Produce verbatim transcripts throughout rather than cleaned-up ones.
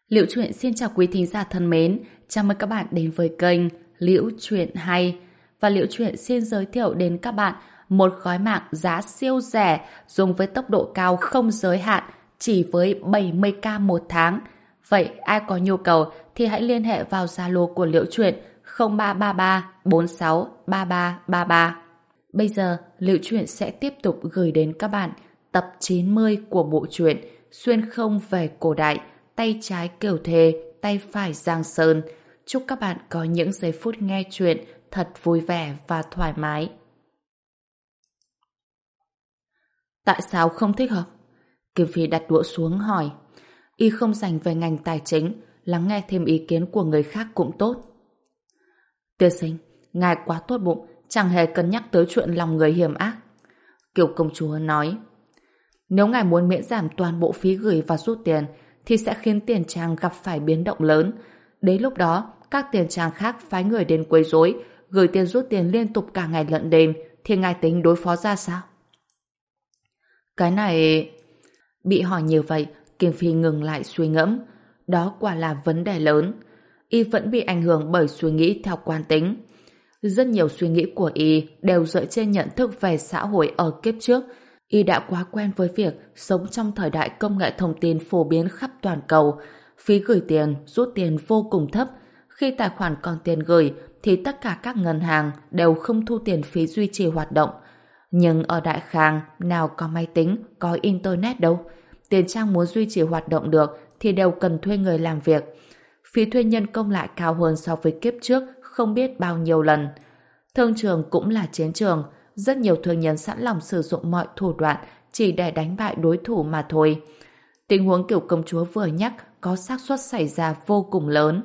Liễu Chuyện xin chào quý thính giả thân mến, chào mừng các bạn đến với kênh Liễu Chuyện Hay. Và Liễu Chuyện xin giới thiệu đến các bạn một gói mạng giá siêu rẻ, dùng với tốc độ cao không giới hạn, chỉ với bảy mươi k một tháng. Vậy ai có nhu cầu thì hãy liên hệ vào Zalo của Liễu Chuyện không ba ba ba bốn sáu ba ba ba ba. Bây giờ, Liễu Chuyện sẽ tiếp tục gửi đến các bạn tập chín mươi của bộ truyện Xuyên không về cổ đại, tay trái Kiều Thề, tay phải Giang Sơn. Chúc các bạn có những giây phút nghe chuyện thật vui vẻ và thoải mái. Tại sao không thích hợp? Kim Phi đặt đũa xuống hỏi. Y không dành về ngành tài chính, lắng nghe thêm ý kiến của người khác cũng tốt. Tiên sinh, ngài quá tốt bụng, chẳng hề cân nhắc tới chuyện lòng người hiểm ác. Kiều công chúa nói. Nếu ngài muốn miễn giảm toàn bộ phí gửi và rút tiền, thì sẽ khiến tiền trang gặp phải biến động lớn. Đến lúc đó, các tiền trang khác phái người đến quấy rối, gửi tiền rút tiền liên tục cả ngày lẫn đêm, thì ngài tính đối phó ra sao? Cái này... Bị hỏi như vậy, Kim Phi ngừng lại suy ngẫm. Đó quả là vấn đề lớn. Y vẫn bị ảnh hưởng bởi suy nghĩ theo quan tính. Rất nhiều suy nghĩ của Y đều dựa trên nhận thức về xã hội ở kiếp trước. Y đã quá quen với việc sống trong thời đại công nghệ thông tin phổ biến khắp toàn cầu. Phí gửi tiền, rút tiền vô cùng thấp. Khi tài khoản còn tiền gửi thì tất cả các ngân hàng đều không thu tiền phí duy trì hoạt động. Nhưng ở Đại Khang nào có máy tính, có internet đâu. Tiền trang muốn duy trì hoạt động được thì đều cần thuê người làm việc. Phí thuê nhân công lại cao hơn so với kiếp trước không biết bao nhiêu lần. Thương trường cũng là chiến trường. Rất nhiều thương nhân sẵn lòng sử dụng mọi thủ đoạn chỉ để đánh bại đối thủ mà thôi. Tình huống kiểu công chúa vừa nhắc có xác suất xảy ra vô cùng lớn.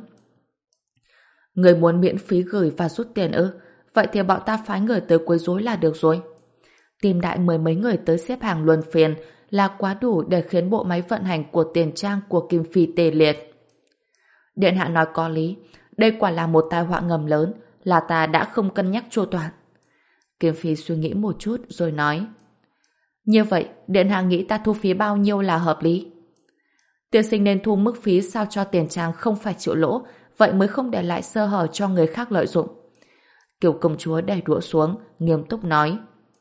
Người muốn miễn phí gửi và rút tiền ư? Vậy thì bọn ta phái người tới quấy rối là được rồi. Tìm đại mười mấy người tới xếp hàng luân phiên là quá đủ để khiến bộ máy vận hành của tiền trang của Kim Phi tê liệt. Điện hạ nói có lý. Đây quả là một tai họa ngầm lớn, là ta đã không cân nhắc chu toàn. Kim Phi suy nghĩ một chút rồi nói. Như vậy, điện hạ nghĩ ta thu phí bao nhiêu là hợp lý? Tiên sinh nên thu mức phí sao cho tiền trang không phải chịu lỗ, vậy mới không để lại sơ hở cho người khác lợi dụng. Kiều công chúa đẩy đũa xuống, nghiêm túc nói.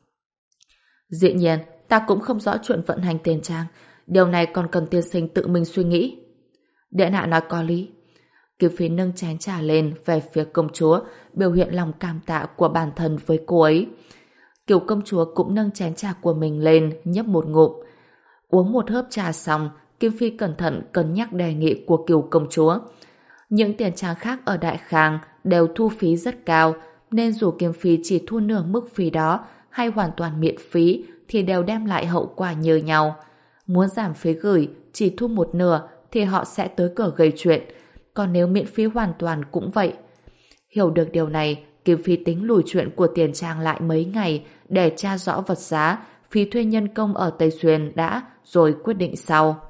Dĩ nhiên, ta cũng không rõ chuyện vận hành tiền trang, điều này còn cần tiên sinh tự mình suy nghĩ. Điện hạ nói có lý. Kim Phi nâng chén trà lên về phía công chúa, biểu hiện lòng cảm tạ của bản thân với cô ấy. Kiều công chúa cũng nâng chén trà của mình lên, nhấp một ngụm. Uống một hớp trà xong, Kim Phi cẩn thận cân nhắc đề nghị của Kiều công chúa. Những tiền trang khác ở Đại Khang đều thu phí rất cao, nên dù Kim Phi chỉ thu nửa mức phí đó hay hoàn toàn miễn phí thì đều đem lại hậu quả như nhau. Muốn giảm phí gửi chỉ thu một nửa thì họ sẽ tới cửa gây chuyện, còn nếu miễn phí hoàn toàn cũng vậy. Hiểu được điều này, Kim Phi tính lùi chuyện của tiền trang lại mấy ngày để tra rõ vật giá, phí thuê nhân công ở Tây Xuyên đã, rồi quyết định sau.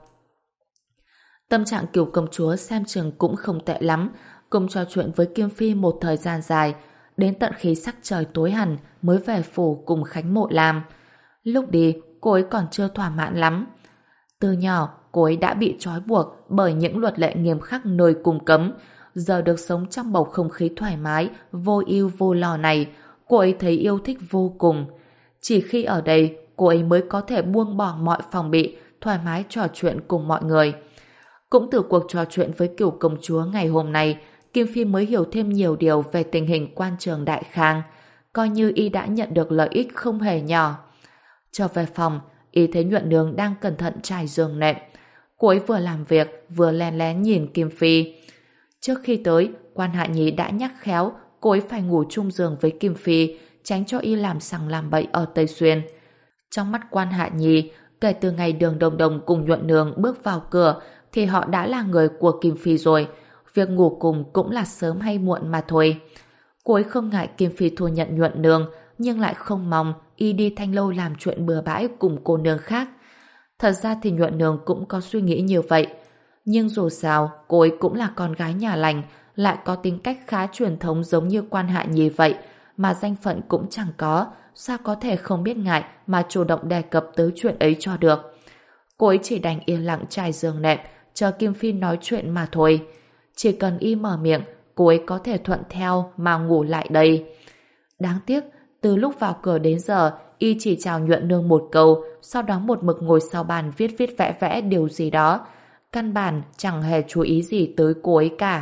Tâm trạng Kiều công chúa xem chừng cũng không tệ lắm, cùng trò chuyện với Kim Phi một thời gian dài, đến tận khi sắc trời tối hẳn mới về phủ cùng Khánh Mộ Lam. Lúc đi, cô ấy còn chưa thỏa mãn lắm. Từ nhỏ, cô ấy đã bị trói buộc bởi những luật lệ nghiêm khắc nơi cung cấm. Giờ được sống trong bầu không khí thoải mái, vô ưu vô lo này, cô ấy thấy yêu thích vô cùng. Chỉ khi ở đây, cô ấy mới có thể buông bỏ mọi phòng bị, thoải mái trò chuyện cùng mọi người. Cũng từ cuộc trò chuyện với Kiều công chúa ngày hôm nay, Kim Phi mới hiểu thêm nhiều điều về tình hình quan trường Đại Khang, coi như y đã nhận được lợi ích không hề nhỏ. Trở về phòng, y thấy Nhuận Nương đang cẩn thận trải giường nệm. Cô ấy vừa làm việc, vừa lén lén nhìn Kim Phi. Trước khi tới, Quan Hạ Nhi đã nhắc khéo cô ấy phải ngủ chung giường với Kim Phi, tránh cho y làm sằng làm bậy ở Tây Xuyên. Trong mắt Quan Hạ Nhi, kể từ ngày Đường Đồng Đồng cùng Nhuận Nương bước vào cửa, thì họ đã là người của Kim Phi rồi. Việc ngủ cùng cũng là sớm hay muộn mà thôi. Cô ấy không ngại Kim Phi thừa nhận Nhuận Nương, nhưng lại không mong y đi Thanh Lâu làm chuyện bừa bãi cùng cô nương khác. Thật ra thì Nhuận Nương cũng có suy nghĩ như vậy. Nhưng dù sao, cô ấy cũng là con gái nhà lành, lại có tính cách khá truyền thống giống như Quan Hạ Nhi vậy, mà danh phận cũng chẳng có, sao có thể không biết ngại mà chủ động đề cập tới chuyện ấy cho được. Cô ấy chỉ đành yên lặng trải giường nệm, chờ Kim Phi nói chuyện mà thôi. Chỉ cần y mở miệng, cô ấy có thể thuận theo mà ngủ lại đây. Đáng tiếc, từ lúc vào cửa đến giờ, y chỉ chào Nhuận Nương một câu, sau đó một mực ngồi sau bàn viết viết vẽ vẽ điều gì đó. Căn bản chẳng hề chú ý gì tới cô ấy cả.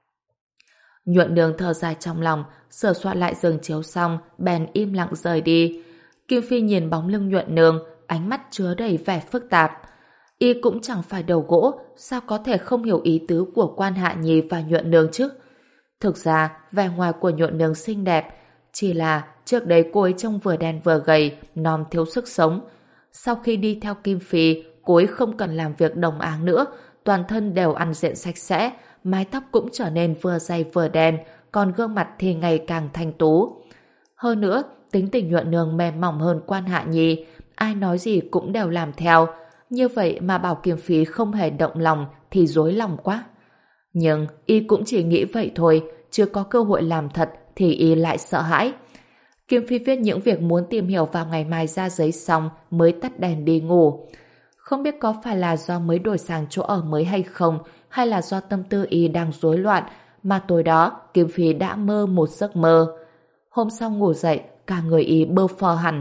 Nhuận Nương thở dài trong lòng, sửa soạn lại giường chiếu xong, bèn im lặng rời đi. Kim Phi nhìn bóng lưng Nhuận Nương, ánh mắt chứa đầy vẻ phức tạp. Y cũng chẳng phải đầu gỗ, sao có thể không hiểu ý tứ của Quan Hạ Nhi và Nhuận Nương chứ? Thực ra, vẻ ngoài của Nhuận Nương xinh đẹp, chỉ là trước đây cô ấy trông vừa đen vừa gầy, non thiếu sức sống. Sau khi đi theo Kim Phi, cô ấy không cần làm việc đồng áng nữa, toàn thân đều ăn diện sạch sẽ, mái tóc cũng trở nên vừa dày vừa đen, còn gương mặt thì ngày càng thanh tú. Hơn nữa, tính tình Nhuận Nương mềm mỏng hơn Quan Hạ Nhi, ai nói gì cũng đều làm theo. Như vậy mà bảo Kim Phi không hề động lòng thì dối lòng quá. Nhưng y cũng chỉ nghĩ vậy thôi, chưa có cơ hội làm thật thì y lại sợ hãi. Kim Phi viết những việc muốn tìm hiểu vào ngày mai ra giấy xong mới tắt đèn đi ngủ. Không biết có phải là do mới đổi sang chỗ ở mới hay không, hay là do tâm tư y đang rối loạn, mà tối đó Kim Phi đã mơ một giấc mơ. Hôm sau ngủ dậy, cả người y bơ phờ hẳn.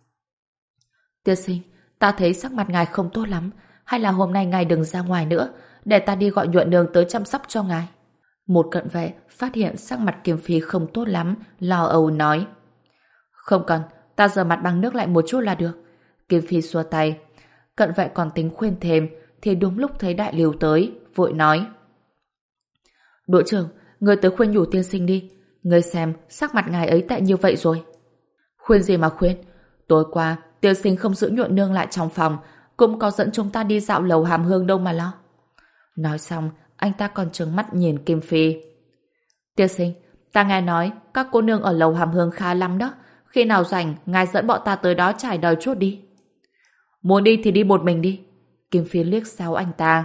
Tiên sinh, ta thấy sắc mặt ngài không tốt lắm, hay là hôm nay ngài đừng ra ngoài nữa, để ta đi gọi Nhuận Nương tới chăm sóc cho ngài. Một cận vệ phát hiện sắc mặt Kim Phi không tốt lắm, lo âu nói. Không cần, ta rửa mặt bằng nước lại một chút là được. Kim Phi xua tay. Cận vệ còn tính khuyên thêm, thì đúng lúc thấy Đại Lưu tới, vội nói. Đội trưởng, người tới khuyên nhủ tiên sinh đi. Người xem, sắc mặt ngài ấy tệ như vậy rồi. Khuyên gì mà khuyên? Tối qua, tiên sinh không giữ Nhuận Nương lại trong phòng, cũng có dẫn chúng ta đi dạo lầu Hàm Hương đâu mà lo. Nói xong, anh ta còn trừng mắt nhìn Kim Phi. Tiên sinh, ta nghe nói các cô nương ở lầu Hàm Hương khá lắm đó. Khi nào rảnh, ngài dẫn bọn ta tới đó trải đời chút đi. Muốn đi thì đi một mình đi. Kim Phi liếc xéo anh ta.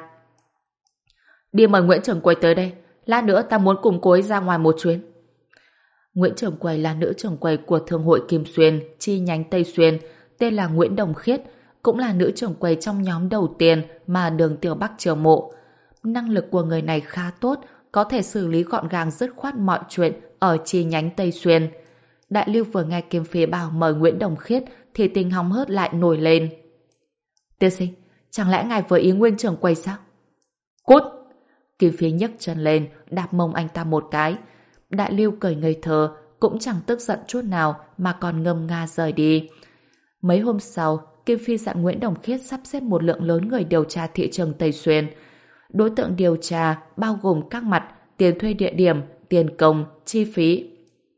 Đi mời Nguyễn Trưởng Quầy tới đây. Lát nữa ta muốn cùng cô ấy ra ngoài một chuyến. Nguyễn Trưởng Quầy là nữ trưởng quầy của Thương hội Kim Xuyên, chi nhánh Tây Xuyên, tên là Nguyễn Đồng Khiết, cũng là nữ trưởng quầy trong nhóm đầu tiên mà Đường Tiểu Bắc chiêu mộ. Năng lực của người này khá tốt, có thể xử lý gọn gàng dứt khoát mọi chuyện ở chi nhánh Tây Xuyên. Đại Lưu vừa nghe Kim Phi bảo mời Nguyễn Đồng Khiết thì tình hóng hớt lại nổi lên. Tiên sinh, chẳng lẽ ngài vừa ý Nguyên trưởng quầy sao? Cút! Kim Phi nhấc chân lên, đạp mông anh ta một cái. Đại Lưu cười ngây thơ, cũng chẳng tức giận chút nào mà còn ngâm nga rời đi. Mấy hôm sau, Kim Phi dặn Nguyễn Đồng Khiết sắp xếp một lượng lớn người điều tra thị trường Tây Xuyên. Đối tượng điều tra bao gồm các mặt tiền thuê địa điểm, tiền công, chi phí.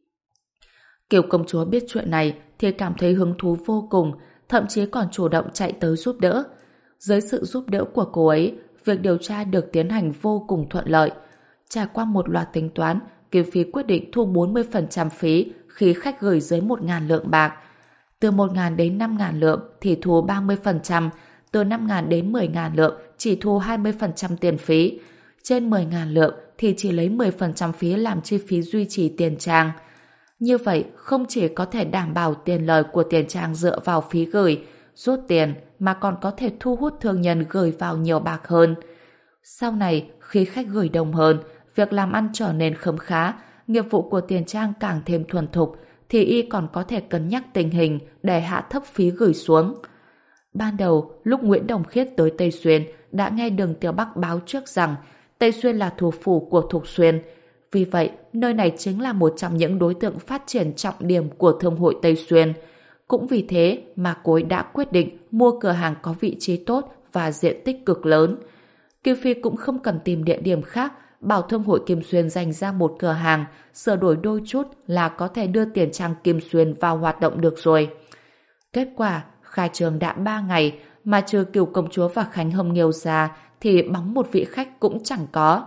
Kiều công chúa biết chuyện này thì cảm thấy hứng thú vô cùng, thậm chí còn chủ động chạy tới giúp đỡ. Dưới sự giúp đỡ của cô ấy, việc điều tra được tiến hành vô cùng thuận lợi. Trải qua một loạt tính toán, Kim Phi quyết định thu bốn mươi phần trăm phí khi khách gửi dưới một nghìn lượng bạc. Từ một nghìn đến năm nghìn lượng thì thu ba mươi phần trăm, từ năm nghìn đến mười nghìn lượng chỉ thu hai mươi phần trăm tiền phí. Trên mười nghìn lượng thì chỉ lấy mười phần trăm phí làm chi phí duy trì tiền trang. Như vậy không chỉ có thể đảm bảo tiền lời của tiền trang dựa vào phí gửi, rút tiền mà còn có thể thu hút thương nhân gửi vào nhiều bạc hơn. Sau này, khi khách gửi đông hơn, việc làm ăn trở nên khấm khá, nghiệp vụ của tiền trang càng thêm thuần thục, thì y còn có thể cân nhắc tình hình để hạ thấp phí gửi xuống. Ban đầu, lúc Nguyễn Đồng Khiết tới Tây Xuyên, đã nghe Đường Tiểu Bắc báo trước rằng Tây Xuyên là thủ phủ của Thục Xuyên. Vì vậy, nơi này chính là một trong những đối tượng phát triển trọng điểm của Thương hội Tây Xuyên. Cũng vì thế mà cô ấy đã quyết định mua cửa hàng có vị trí tốt và diện tích cực lớn. Kim Phi cũng không cần tìm địa điểm khác, bảo Thương hội Kim Xuyên dành ra một cửa hàng, sửa đổi đôi chút là có thể đưa tiền trang Kim Xuyên vào hoạt động được rồi. Kết quả, khai trường đã ba ngày, mà trừ Kiều công chúa và Khánh Hồng Nghiêu ra, thì bóng một vị khách cũng chẳng có.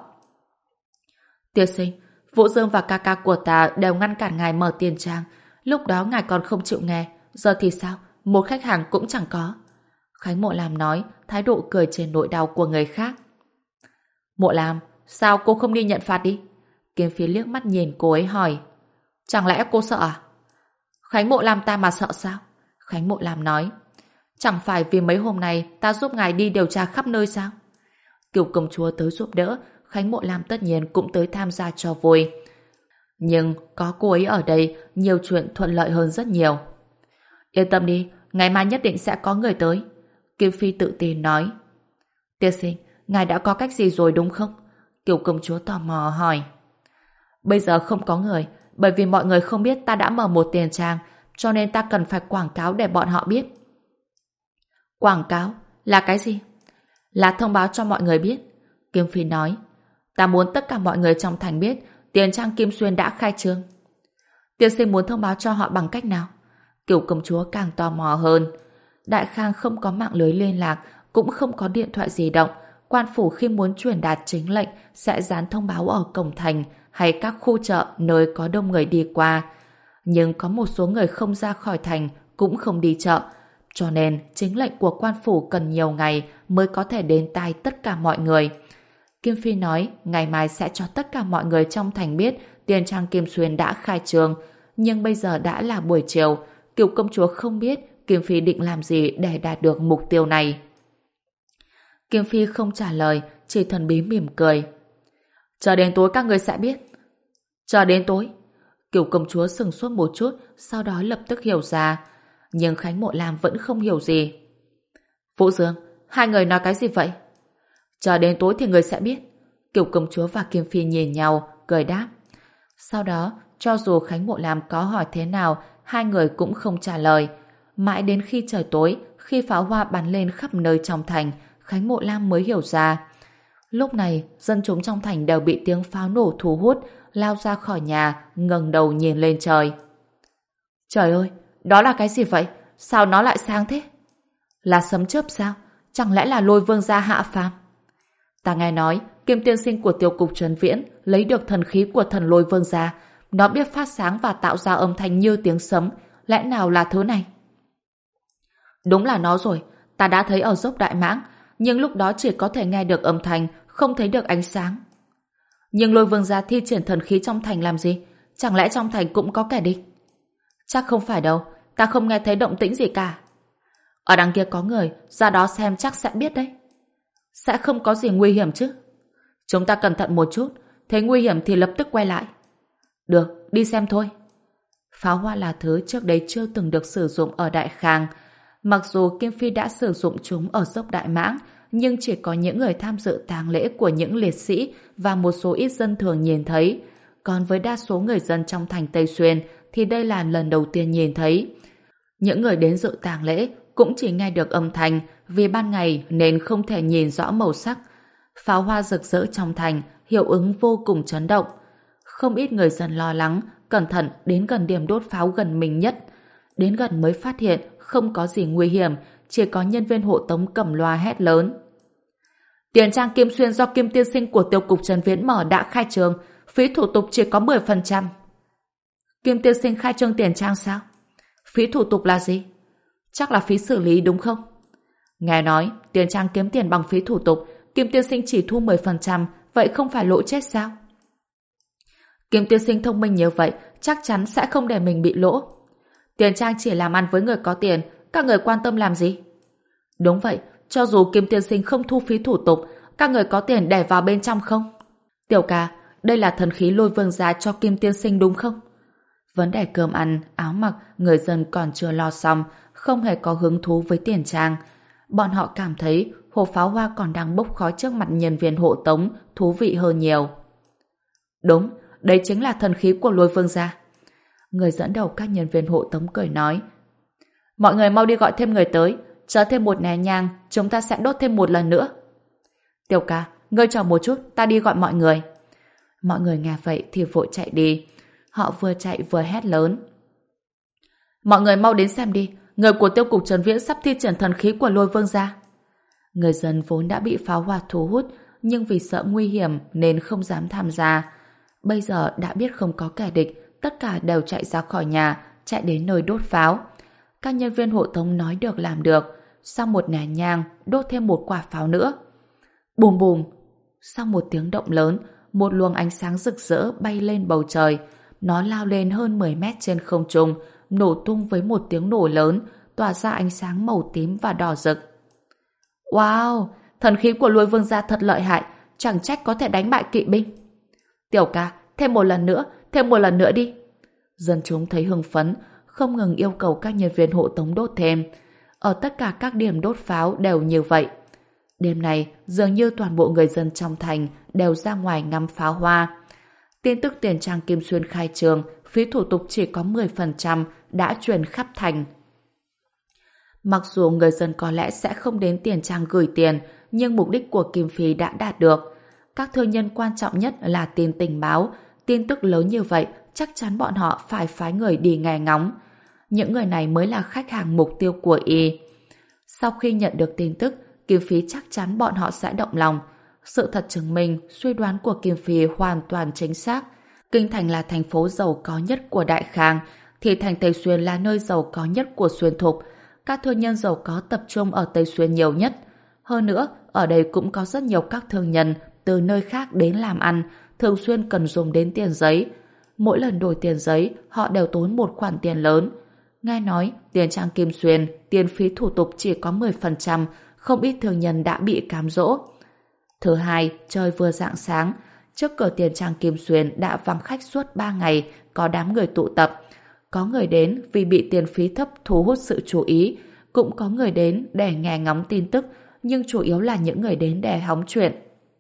Tiên sinh, Vũ Dương và ca ca của ta đều ngăn cản ngài mở tiền trang. Lúc đó ngài còn không chịu nghe, giờ thì sao? Một khách hàng cũng chẳng có. Khánh Mộ Lam nói, thái độ cười trên nỗi đau của người khác. Mộ Lam, sao cô không đi nhận phạt đi? Kim Phi liếc mắt nhìn cô ấy hỏi. Chẳng lẽ cô sợ à? Khánh Mộ Lam ta mà sợ sao? Khánh Mộ Lam nói. Chẳng phải vì mấy hôm nay ta giúp ngài đi điều tra khắp nơi sao? Kiều công chúa tới giúp đỡ, Khánh Mộ Lam tất nhiên cũng tới tham gia cho vui. Nhưng có cô ấy ở đây, nhiều chuyện thuận lợi hơn rất nhiều. Yên tâm đi, ngày mai nhất định sẽ có người tới. Kim Phi tự tin nói. Tiên sinh, ngài đã có cách gì rồi đúng không? Kiều công chúa tò mò hỏi. Bây giờ không có người, bởi vì mọi người không biết ta đã mở một tiền trang, cho nên ta cần phải quảng cáo để bọn họ biết. Quảng cáo? Là cái gì? Là thông báo cho mọi người biết. Kim Phi nói. Ta muốn tất cả mọi người trong thành biết tiền trang Kim Xuyên đã khai trương. Tiên sinh muốn thông báo cho họ bằng cách nào? Kiều công chúa càng tò mò hơn. Đại Khang không có mạng lưới liên lạc, cũng không có điện thoại di động. Quan phủ khi muốn truyền đạt chính lệnh sẽ dán thông báo ở cổng thành hay các khu chợ nơi có đông người đi qua. Nhưng có một số người không ra khỏi thành cũng không đi chợ, cho nên chính lệnh của quan phủ cần nhiều ngày mới có thể đến tai tất cả mọi người. Kim Phi nói ngày mai sẽ cho tất cả mọi người trong thành biết tiền trang Kim Xuyên đã khai trương, nhưng bây giờ đã là buổi chiều, Kiều công chúa không biết Kim Phi định làm gì để đạt được mục tiêu này. Kim Phi không trả lời, chỉ thần bí mỉm cười. Chờ đến tối các người sẽ biết. Chờ đến tối. Kiều công chúa sừng sốt một chút, sau đó lập tức hiểu ra. Nhưng Khánh Mộ Lam vẫn không hiểu gì. Vũ Dương, hai người nói cái gì vậy? Chờ đến tối thì người sẽ biết. Kiều công chúa và Kim Phi nhìn nhau, cười đáp. Sau đó, cho dù Khánh Mộ Lam có hỏi thế nào, hai người cũng không trả lời. Mãi đến khi trời tối, khi pháo hoa bắn lên khắp nơi trong thành, Khánh Mộ Lam mới hiểu ra. Lúc này, dân chúng trong thành đều bị tiếng pháo nổ thu hút, lao ra khỏi nhà, ngẩng đầu nhìn lên trời. Trời ơi, đó là cái gì vậy? Sao nó lại sáng thế? Là sấm chớp sao? Chẳng lẽ là Lôi Vương gia hạ phàm? Ta nghe nói, Kim tiên sinh của Tiêu cục Trấn Viễn lấy được thần khí của thần Lôi Vương gia. Nó biết phát sáng và tạo ra âm thanh như tiếng sấm. Lẽ nào là thứ này? Đúng là nó rồi. Ta đã thấy ở dốc Đại Mãng, nhưng lúc đó chỉ có thể nghe được âm thanh, không thấy được ánh sáng. Nhưng Lôi Vương gia thi triển thần khí trong thành làm gì? Chẳng lẽ trong thành cũng có kẻ địch? Chắc không phải đâu, ta không nghe thấy động tĩnh gì cả. Ở đằng kia có người, ra đó xem chắc sẽ biết đấy. Sẽ không có gì nguy hiểm chứ? Chúng ta cẩn thận một chút, thấy nguy hiểm thì lập tức quay lại. Được, đi xem thôi. Pháo hoa là thứ trước đây chưa từng được sử dụng ở Đại Khang. Mặc dù Kim Phi đã sử dụng chúng ở dốc Đại Mãng, nhưng chỉ có những người tham dự tang lễ của những liệt sĩ và một số ít dân thường nhìn thấy. Còn với đa số người dân trong thành Tây Xuyên thì đây là lần đầu tiên nhìn thấy. Những người đến dự tang lễ cũng chỉ nghe được âm thanh, vì ban ngày nên không thể nhìn rõ màu sắc. Pháo hoa rực rỡ trong thành, hiệu ứng vô cùng chấn động. Không ít người dân lo lắng, cẩn thận đến gần điểm đốt pháo gần mình nhất. Đến gần mới phát hiện không có gì nguy hiểm, chỉ có nhân viên hộ tống cầm loa hét lớn. Tiền trang Kim Xuyên do Kim tiên sinh của Tiêu cục Trấn Viễn mở đã khai trương, phí thủ tục chỉ có mười phần trăm. Kim tiên sinh khai trương tiền trang sao? Phí thủ tục là gì? Chắc là phí xử lý đúng không? Nghe nói, tiền trang kiếm tiền bằng phí thủ tục, Kim tiên sinh chỉ thu mười phần trăm, vậy không phải lỗ chết sao? Kim tiên sinh thông minh như vậy, chắc chắn sẽ không để mình bị lỗ. Tiền trang chỉ làm ăn với người có tiền, các người quan tâm làm gì? Đúng vậy, cho dù Kim tiên sinh không thu phí thủ tục, các người có tiền để vào bên trong không? Tiểu ca, đây là thần khí Lôi Vương gia cho Kim tiên sinh đúng không? Vấn đề cơm ăn, áo mặc, người dân còn chưa lo xong, không hề có hứng thú với tiền trang. Bọn họ cảm thấy hộp pháo hoa còn đang bốc khói trước mặt nhân viên hộ tống, thú vị hơn nhiều. Đúng, đây chính là thần khí của Lôi Vương gia. Người dẫn đầu các nhân viên hộ tống cười nói. Mọi người mau đi gọi thêm người tới, chờ thêm một nén nhang, chúng ta sẽ đốt thêm một lần nữa. Tiểu ca, ngươi chờ một chút, ta đi gọi mọi người. Mọi người nghe vậy thì vội chạy đi. Họ vừa chạy vừa hét lớn. Mọi người mau đến xem đi, người của Tiêu cục Trấn Viễn sắp thi triển thần khí của Lôi Vương gia. Người dân vốn đã bị pháo hoa thu hút, nhưng vì sợ nguy hiểm nên không dám tham gia. Bây giờ đã biết không có kẻ địch, tất cả đều chạy ra khỏi nhà, chạy đến nơi đốt pháo. Các nhân viên hộ tống nói được làm được, sau một nén nhang đốt thêm một quả pháo nữa. Bùm bùm, sau một tiếng động lớn, một luồng ánh sáng rực rỡ bay lên bầu trời. Nó lao lên hơn mười mét trên không trung, nổ tung với một tiếng nổ lớn, tỏa ra ánh sáng màu tím và đỏ rực. Wow, thần khí của Lôi Vương gia thật lợi hại, chẳng trách có thể đánh bại kỵ binh. Tiểu ca, thêm một lần nữa, thêm một lần nữa đi. Dân chúng thấy hưng phấn, không ngừng yêu cầu các nhân viên hộ tống đốt thêm. Ở tất cả các điểm đốt pháo đều như vậy. Đêm này, dường như toàn bộ người dân trong thành đều ra ngoài ngắm pháo hoa. Tin tức Tiền Trang Kim Xuyên khai trường, phí thủ tục chỉ có mười phần trăm đã truyền khắp thành. Mặc dù người dân có lẽ sẽ không đến Tiền Trang gửi tiền, nhưng mục đích của Kim Phi đã đạt được. Các thương nhân quan trọng nhất là tin tình báo. Tin tức lớn như vậy, chắc chắn bọn họ phải phái người đi nghe ngóng. Những người này mới là khách hàng mục tiêu của y. Sau khi nhận được tin tức, Kim Phi chắc chắn bọn họ sẽ động lòng. Sự thật chứng minh, suy đoán của Kim Phi hoàn toàn chính xác. Kinh Thành là thành phố giàu có nhất của Đại Khang, thì thành Tây Xuyên là nơi giàu có nhất của Xuyên Thục. Các thương nhân giàu có tập trung ở Tây Xuyên nhiều nhất. Hơn nữa, ở đây cũng có rất nhiều các thương nhân từ nơi khác đến làm ăn, thường xuyên cần dùng đến tiền giấy. Mỗi lần đổi tiền giấy, họ đều tốn một khoản tiền lớn. Nghe nói, Tiền Trang Kim Xuyên, tiền phí thủ tục chỉ có mười phần trăm, không ít thương nhân đã bị cám dỗ. Thứ hai, trời vừa rạng sáng, trước cửa Tiền Trang Kim Xuyên đã vắng khách suốt ba ngày, có đám người tụ tập. Có người đến vì bị tiền phí thấp thu hút sự chú ý, cũng có người đến để nghe ngóng tin tức, nhưng chủ yếu là những người đến để hóng chuyện.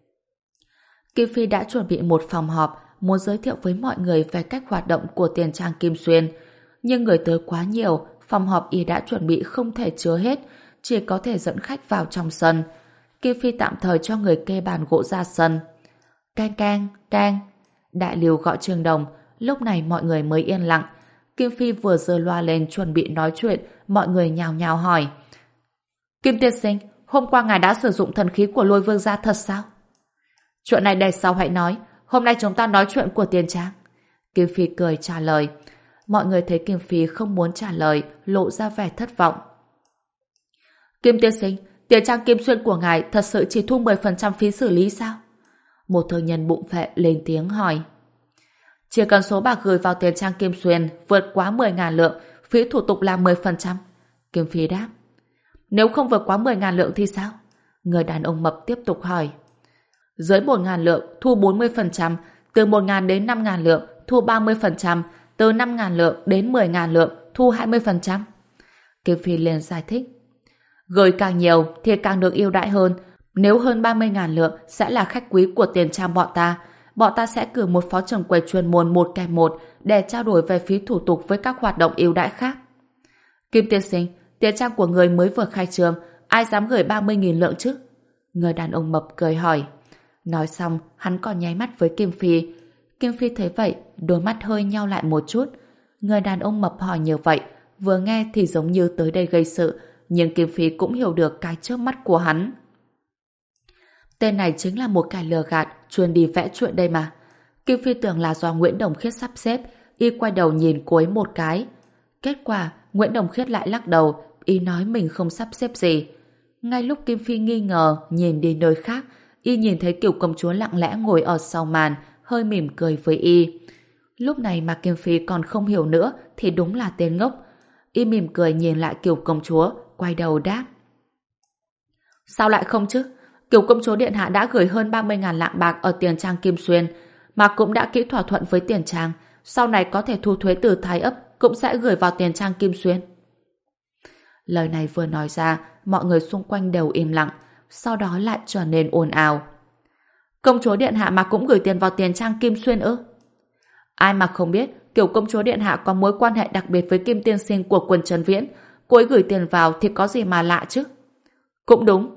Kim Phi đã chuẩn bị một phòng họp, muốn giới thiệu với mọi người về cách hoạt động của Tiền Trang Kim Xuyên. Nhưng người tới quá nhiều, phòng họp y đã chuẩn bị không thể chứa hết, chỉ có thể dẫn khách vào trong sân. Kim Phi tạm thời cho người kê bàn gỗ ra sân. Cang cang, cang. Đại Lưu gọi Trương Đồng, lúc này mọi người mới yên lặng. Kim Phi vừa giơ loa lên chuẩn bị nói chuyện, mọi người nhào nhào hỏi. Kim tiên sinh, hôm qua ngài đã sử dụng thần khí của Lôi Vương gia thật sao? Chuyện này để sau hãy nói, hôm nay chúng ta nói chuyện của Tiền Trang. Kim Phi cười trả lời. Mọi người thấy Kim Phi không muốn trả lời, lộ ra vẻ thất vọng. Kim tiên sinh, Tiền Trang Kim Xuyên của ngài thật sự chỉ thu mười phần trăm phí xử lý sao? Một thương nhân bụng phệ lên tiếng hỏi. Chỉ cần số bạc gửi vào Tiền Trang Kim Xuyên vượt quá mười nghìn lượng, phí thủ tục là mười phần trăm. Kim Phi đáp. Nếu không vượt quá mười nghìn lượng thì sao? Người đàn ông mập tiếp tục hỏi. Dưới một nghìn lượng thu bốn mươi phần trăm, từ một nghìn đến năm nghìn lượng thu ba mươi phần trăm, từ năm nghìn lượng đến mười nghìn lượng thu hai mươi phần trăm. Kim Phi liền giải thích. Gửi càng nhiều thì càng được ưu đãi hơn. Nếu hơn ba mươi nghìn lượng sẽ là khách quý của Tiền Trang bọn ta. Bọn ta sẽ cử một phó trưởng quầy chuyên môn một kèm một để trao đổi về phí thủ tục với các hoạt động ưu đãi khác. Kim tiên sinh, Tiền Trang của người mới vừa khai trương, ai dám gửi ba mươi nghìn lượng chứ? Người đàn ông mập cười hỏi. Nói xong, hắn còn nháy mắt với Kim Phi. Kim Phi thấy vậy, đôi mắt hơi nheo lại một chút. Người đàn ông mập hỏi như vậy, vừa nghe thì giống như tới đây gây sự, nhưng Kim Phi cũng hiểu được cái trước mắt của hắn. Tên này chính là một kẻ lừa gạt, chuyên đi vẽ chuyện đây mà. Kim Phi tưởng là do Nguyễn Đồng Khiết sắp xếp, y quay đầu nhìn cô ấy một cái. Kết quả, Nguyễn Đồng Khiết lại lắc đầu, y nói mình không sắp xếp gì. Ngay lúc Kim Phi nghi ngờ, nhìn đi nơi khác, y nhìn thấy Kiều công chúa lặng lẽ ngồi ở sau màn, hơi mỉm cười với y. Lúc này mà Kim Phi còn không hiểu nữa thì đúng là tên ngốc. Y mỉm cười nhìn lại Kiều công chúa, quay đầu đáp. Sao lại không chứ? Kiều công chúa điện hạ đã gửi hơn ba mươi nghìn lạng bạc ở Tiền Trang Kim Xuyên, mà cũng đã ký thỏa thuận với Tiền Trang, sau này có thể thu thuế từ Thái Ấp cũng sẽ gửi vào Tiền Trang Kim Xuyên. Lời này vừa nói ra, mọi người xung quanh đều im lặng, sau đó lại trở nên ồn ào. Công chúa điện hạ mà cũng gửi tiền vào Tiền Trang Kim Xuyên ư? Ai mà không biết, Kiều công chúa điện hạ có mối quan hệ đặc biệt với Kim tiên sinh của Quần Trấn Viễn, cô ấy gửi tiền vào thì có gì mà lạ chứ? Cũng đúng.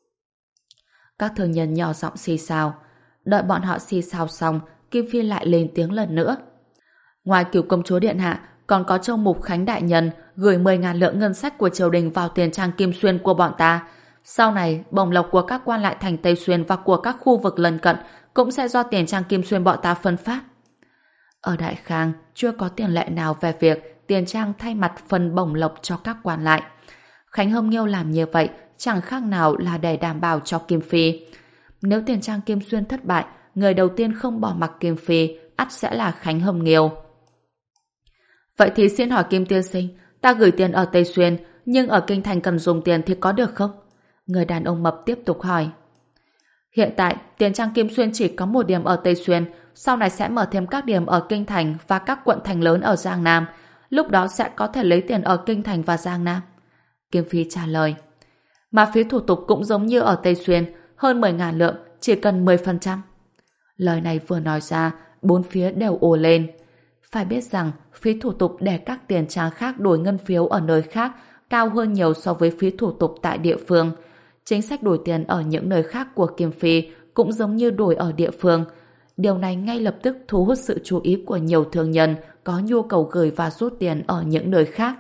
Các thương nhân nhỏ giọng xì xào. Đợi bọn họ xì xào xong, Kim Phi lại lên tiếng lần nữa. Ngoài Kiều công chúa điện hạ, còn có Châu Mục Khánh đại nhân gửi mười nghìn lượng ngân sách của triều đình vào Tiền Trang Kim Xuyên của bọn ta. Sau này, bổng lộc của các quan lại thành Tây Xuyên và của các khu vực lân cận cũng sẽ do Tiền Trang Kim Xuyên bọn ta phân phát. Ở Đại Khang, chưa có tiền lệ nào về việc Tiền Trang thay mặt phân bổng lộc cho các quan lại. Khánh Hồng Nghiêu làm như vậy chẳng khác nào là để đảm bảo cho Kim Phi. Nếu Tiền Trang Kim Xuyên thất bại, người đầu tiên không bỏ mặc Kim Phi ắt sẽ là Khánh Hồng Nghiêu. Vậy thì xin hỏi Kim tiên sinh, ta gửi tiền ở Tây Xuyên, nhưng ở Kinh Thành cần dùng tiền thì có được không? Người đàn ông mập tiếp tục hỏi. Hiện tại, Tiền Trang Kim Xuyên chỉ có một điểm ở Tây Xuyên, sau này sẽ mở thêm các điểm ở Kinh Thành và các quận thành lớn ở Giang Nam. Lúc đó sẽ có thể lấy tiền ở Kinh Thành và Giang Nam. Kim Phi trả lời. Mà phí thủ tục cũng giống như ở Tây Xuyên, hơn mười ngàn lượng, chỉ cần mười phần trăm. Lời này vừa nói ra, bốn phía đều ồ lên. Phải biết rằng, phí thủ tục để các tiền trang khác đổi ngân phiếu ở nơi khác cao hơn nhiều so với phí thủ tục tại địa phương. Chính sách đổi tiền ở những nơi khác của Kim Phi cũng giống như đổi ở địa phương. Điều này ngay lập tức thu hút sự chú ý của nhiều thương nhân có nhu cầu gửi và rút tiền ở những nơi khác.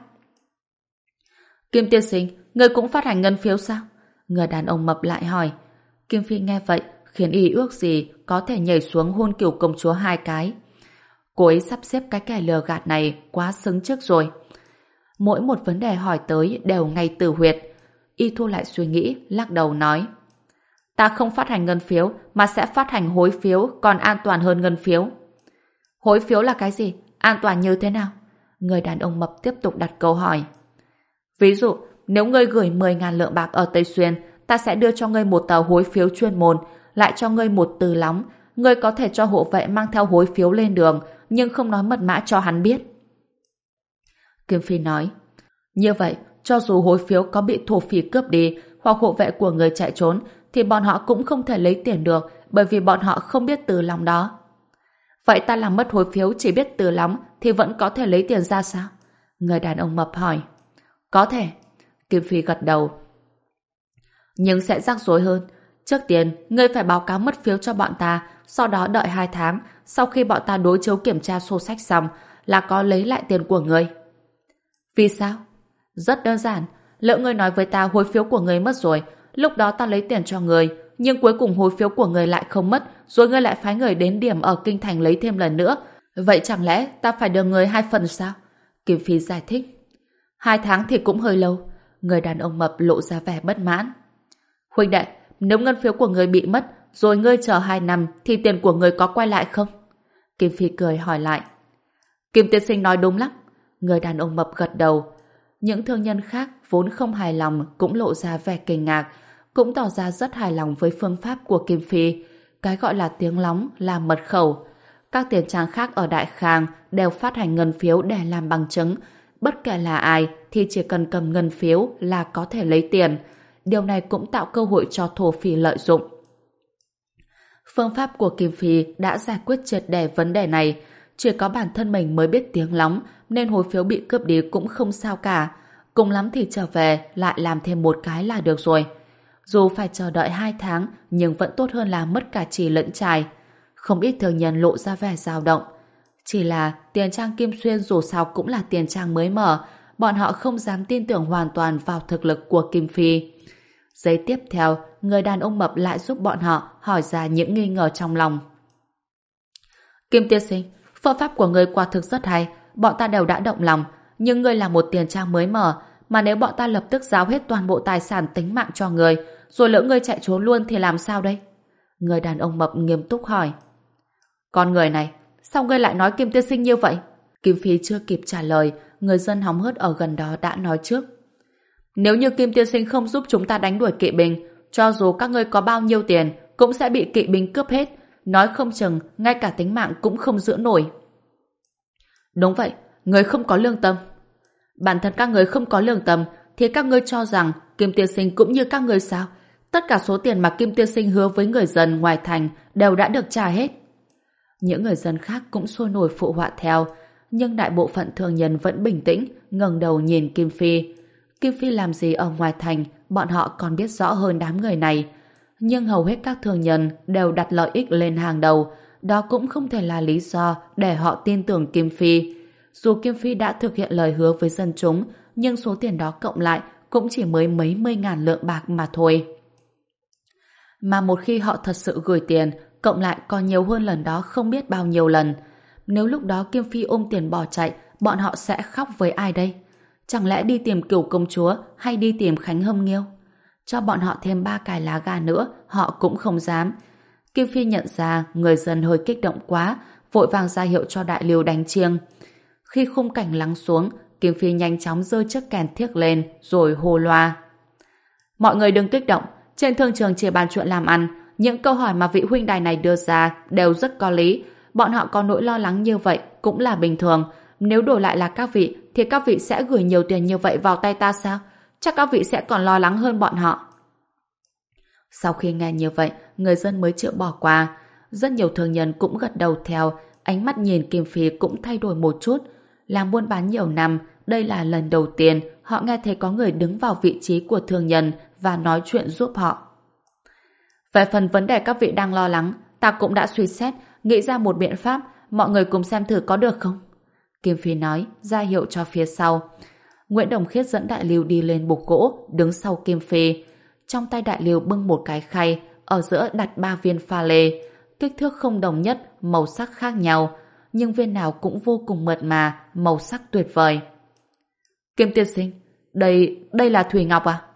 Kim tiên sinh, người cũng phát hành ngân phiếu sao? Người đàn ông mập lại hỏi. Kim Phi nghe vậy, khiến y ước gì có thể nhảy xuống hôn Cửu công chúa hai cái. Cô ấy sắp xếp cái kẻ lừa gạt này quá xứng trước rồi. Mỗi một vấn đề hỏi tới đều ngay từ huyệt. Y thu lại suy nghĩ, lắc đầu nói. Ta không phát hành ngân phiếu, mà sẽ phát hành hối phiếu, còn an toàn hơn ngân phiếu. Hối phiếu là cái gì? An toàn như thế nào? Người đàn ông mập tiếp tục đặt câu hỏi. Ví dụ, nếu ngươi gửi mười ngàn lượng bạc ở Tây Xuyên, ta sẽ đưa cho ngươi một tờ hối phiếu chuyên môn, lại cho ngươi một từ lóng. Ngươi có thể cho hộ vệ mang theo hối phiếu lên đường, nhưng không nói mật mã cho hắn biết. Kim Phi nói. Như vậy, cho dù hối phiếu có bị thổ phỉ cướp đi, hoặc hộ vệ của người chạy trốn, thì bọn họ cũng không thể lấy tiền được, bởi vì bọn họ không biết từ lóng đó. Vậy ta làm mất hối phiếu chỉ biết từ lóng, thì vẫn có thể lấy tiền ra sao? Người đàn ông mập hỏi. Có thể. Kim Phi gật đầu. Nhưng sẽ rắc rối hơn. Trước tiên, ngươi phải báo cáo mất phiếu cho bọn ta, sau đó đợi hai tháng, sau khi bọn ta đối chiếu kiểm tra sổ sách xong, là có lấy lại tiền của ngươi. Vì sao? Rất đơn giản. Lỡ ngươi nói với ta hối phiếu của ngươi mất rồi, lúc đó ta lấy tiền cho ngươi, nhưng cuối cùng hối phiếu của ngươi lại không mất, rồi ngươi lại phái người đến điểm ở Kinh Thành lấy thêm lần nữa. Vậy chẳng lẽ ta phải đưa ngươi hai phần sao? Kim Phi giải thích. Hai tháng thì cũng hơi lâu. Người đàn ông mập lộ ra vẻ bất mãn. Huynh đệ, nếu ngân phiếu của ngươi bị mất, rồi ngươi chờ hai năm, thì tiền của ngươi có quay lại không? Kim Phi cười hỏi lại. Kim tiên sinh nói đúng lắm. Người đàn ông mập gật đầu. Những thương nhân khác vốn không hài lòng cũng lộ ra vẻ kinh ngạc, cũng tỏ ra rất hài lòng với phương pháp của Kim Phi. Cái gọi là tiếng lóng là mật khẩu. Các tiền trang khác ở Đại Khang đều phát hành ngân phiếu để làm bằng chứng. Bất kể là ai thì chỉ cần cầm ngân phiếu là có thể lấy tiền. Điều này cũng tạo cơ hội cho thổ phỉ lợi dụng. Phương pháp của Kim Phi đã giải quyết triệt để vấn đề này. Chỉ có bản thân mình mới biết tiếng lóng, nên hối phiếu bị cướp đi cũng không sao cả. Cùng lắm thì trở về lại làm thêm một cái là được rồi. Dù phải chờ đợi hai tháng, nhưng vẫn tốt hơn là mất cả chì lẫn chài. Không ít thương nhân lộ ra vẻ dao động. Chỉ là tiền trang Kim Xuyên dù sao cũng là tiền trang mới mở, bọn họ không dám tin tưởng hoàn toàn vào thực lực của Kim Phi. Giây tiếp theo, người đàn ông mập lại giúp bọn họ hỏi ra những nghi ngờ trong lòng. Kim tiên sinh, phương pháp của người quả thực rất hay, bọn ta đều đã động lòng, nhưng ngươi là một tiền trang mới mở, mà nếu bọn ta lập tức giao hết toàn bộ tài sản tính mạng cho ngươi, rồi lỡ ngươi chạy trốn luôn thì làm sao đây? Người đàn ông mập nghiêm túc hỏi. Con người này, sao ngươi lại nói Kim tiên sinh như vậy? Kim Phi chưa kịp trả lời, người dân hóng hớt ở gần đó đã nói trước. Nếu như Kim tiên sinh không giúp chúng ta đánh đuổi kỵ binh, cho dù các ngươi có bao nhiêu tiền, cũng sẽ bị kỵ binh cướp hết, nói không chừng ngay cả tính mạng cũng không giữ nổi. Đúng vậy, người không có lương tâm. Bản thân các người không có lương tâm, thì các ngươi cho rằng Kim tiên sinh cũng như các ngươi sao? Tất cả số tiền mà Kim tiên sinh hứa với người dân ngoài thành đều đã được trả hết. Những người dân khác cũng sôi nổi phụ họa theo, nhưng đại bộ phận thương nhân vẫn bình tĩnh, ngẩng đầu nhìn Kim Phi. Kim Phi làm gì ở ngoài thành, bọn họ còn biết rõ hơn đám người này. Nhưng hầu hết các thương nhân đều đặt lợi ích lên hàng đầu, đó cũng không thể là lý do để họ tin tưởng Kim Phi. Dù Kim Phi đã thực hiện lời hứa với dân chúng, nhưng số tiền đó cộng lại cũng chỉ mới mấy mươi ngàn lượng bạc mà thôi. Mà một khi họ thật sự gửi tiền, cộng lại còn nhiều hơn lần đó không biết bao nhiêu lần. Nếu lúc đó Kim Phi ôm tiền bỏ chạy, bọn họ sẽ khóc với ai đây? Chẳng lẽ đi tìm Cửu công chúa hay đi tìm Khánh Hâm Nghiêu? Cho bọn họ thêm ba cái lá gà nữa, họ cũng không dám. Kim Phi nhận ra người dân hơi kích động quá, vội vàng ra hiệu cho đại lưu đánh chiêng. Khi khung cảnh lắng xuống, Kim Phi nhanh chóng giơ chiếc kèn thiếc lên rồi hô loa. Mọi người đừng kích động, trên thương trường chỉ bàn chuyện làm ăn, những câu hỏi mà vị huynh đài này đưa ra đều rất có lý, bọn họ có nỗi lo lắng như vậy cũng là bình thường. Nếu đổi lại là các vị thì các vị sẽ gửi nhiều tiền như vậy vào tay ta sao? Chắc các vị sẽ còn lo lắng hơn bọn họ. Sau khi nghe như vậy, người dân mới chịu bỏ qua. Rất nhiều thương nhân cũng gật đầu theo, ánh mắt nhìn Kim Phi cũng thay đổi một chút. Làm buôn bán nhiều năm, đây là lần đầu tiên họ nghe thấy có người đứng vào vị trí của thương nhân và nói chuyện giúp họ. Về phần vấn đề các vị đang lo lắng, ta cũng đã suy xét, nghĩ ra một biện pháp, mọi người cùng xem thử có được không? Kim Phi nói, ra hiệu cho phía sau. Nguyễn Đồng Khiết dẫn Đại Lưu đi lên bục gỗ, đứng sau Kim Phi. Trong tay Đại Lưu bưng một cái khay, ở giữa đặt ba viên pha lê, kích thước không đồng nhất, màu sắc khác nhau, nhưng viên nào cũng vô cùng mượt mà, màu sắc tuyệt vời. Kim tiên sinh, đây, đây là thủy ngọc à?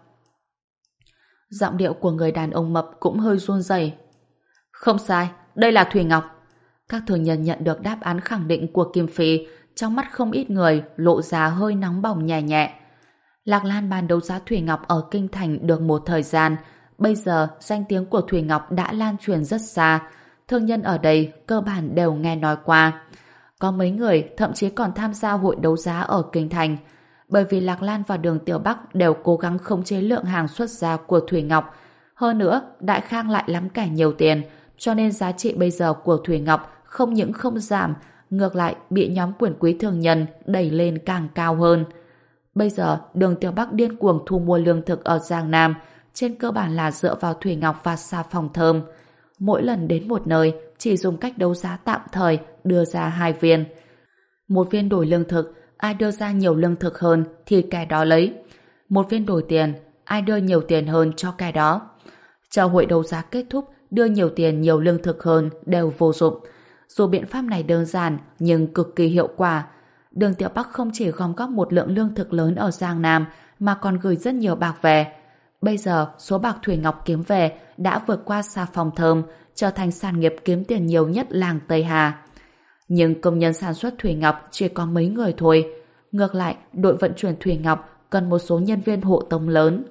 Giọng điệu của người đàn ông mập cũng hơi run rẩy. Không sai, đây là thủy ngọc. Các thương nhân nhận được đáp án khẳng định của Kim Phi, trong mắt không ít người lộ ra hơi nóng bỏng nhẹ nhẹ. Lạc Lan bán đấu giá thủy ngọc ở Kinh Thành được một thời gian, bây giờ danh tiếng của thủy ngọc đã lan truyền rất xa, thương nhân ở đây cơ bản đều nghe nói qua. Có mấy người thậm chí còn tham gia hội đấu giá ở Kinh Thành. Bởi vì Lạc Lan và Đường Tiểu Bắc đều cố gắng khống chế lượng hàng xuất ra của thủy ngọc. Hơn nữa, Đại Khang lại lắm kẻ nhiều tiền, cho nên giá trị bây giờ của thủy ngọc không những không giảm, ngược lại bị nhóm quyền quý thương nhân đẩy lên càng cao hơn. Bây giờ, Đường Tiểu Bắc điên cuồng thu mua lương thực ở Giang Nam, trên cơ bản là dựa vào thủy ngọc và xà phòng thơm. Mỗi lần đến một nơi, chỉ dùng cách đấu giá tạm thời đưa ra hai viên. Một viên đổi lương thực, ai đưa ra nhiều lương thực hơn thì kẻ đó lấy. Một viên đổi tiền, ai đưa nhiều tiền hơn cho kẻ đó. Chờ hội đấu giá kết thúc, đưa nhiều tiền nhiều lương thực hơn đều vô dụng. Dù biện pháp này đơn giản nhưng cực kỳ hiệu quả. Đường Tiểu Bắc không chỉ gom góp một lượng lương thực lớn ở Giang Nam mà còn gửi rất nhiều bạc về. Bây giờ, số bạc thủy ngọc kiếm về đã vượt qua xà phòng thơm, trở thành sản nghiệp kiếm tiền nhiều nhất làng Tây Hà. Nhưng công nhân sản xuất thủy ngọc chỉ có mấy người thôi. Ngược lại, đội vận chuyển thủy ngọc cần một số nhân viên hộ tống lớn.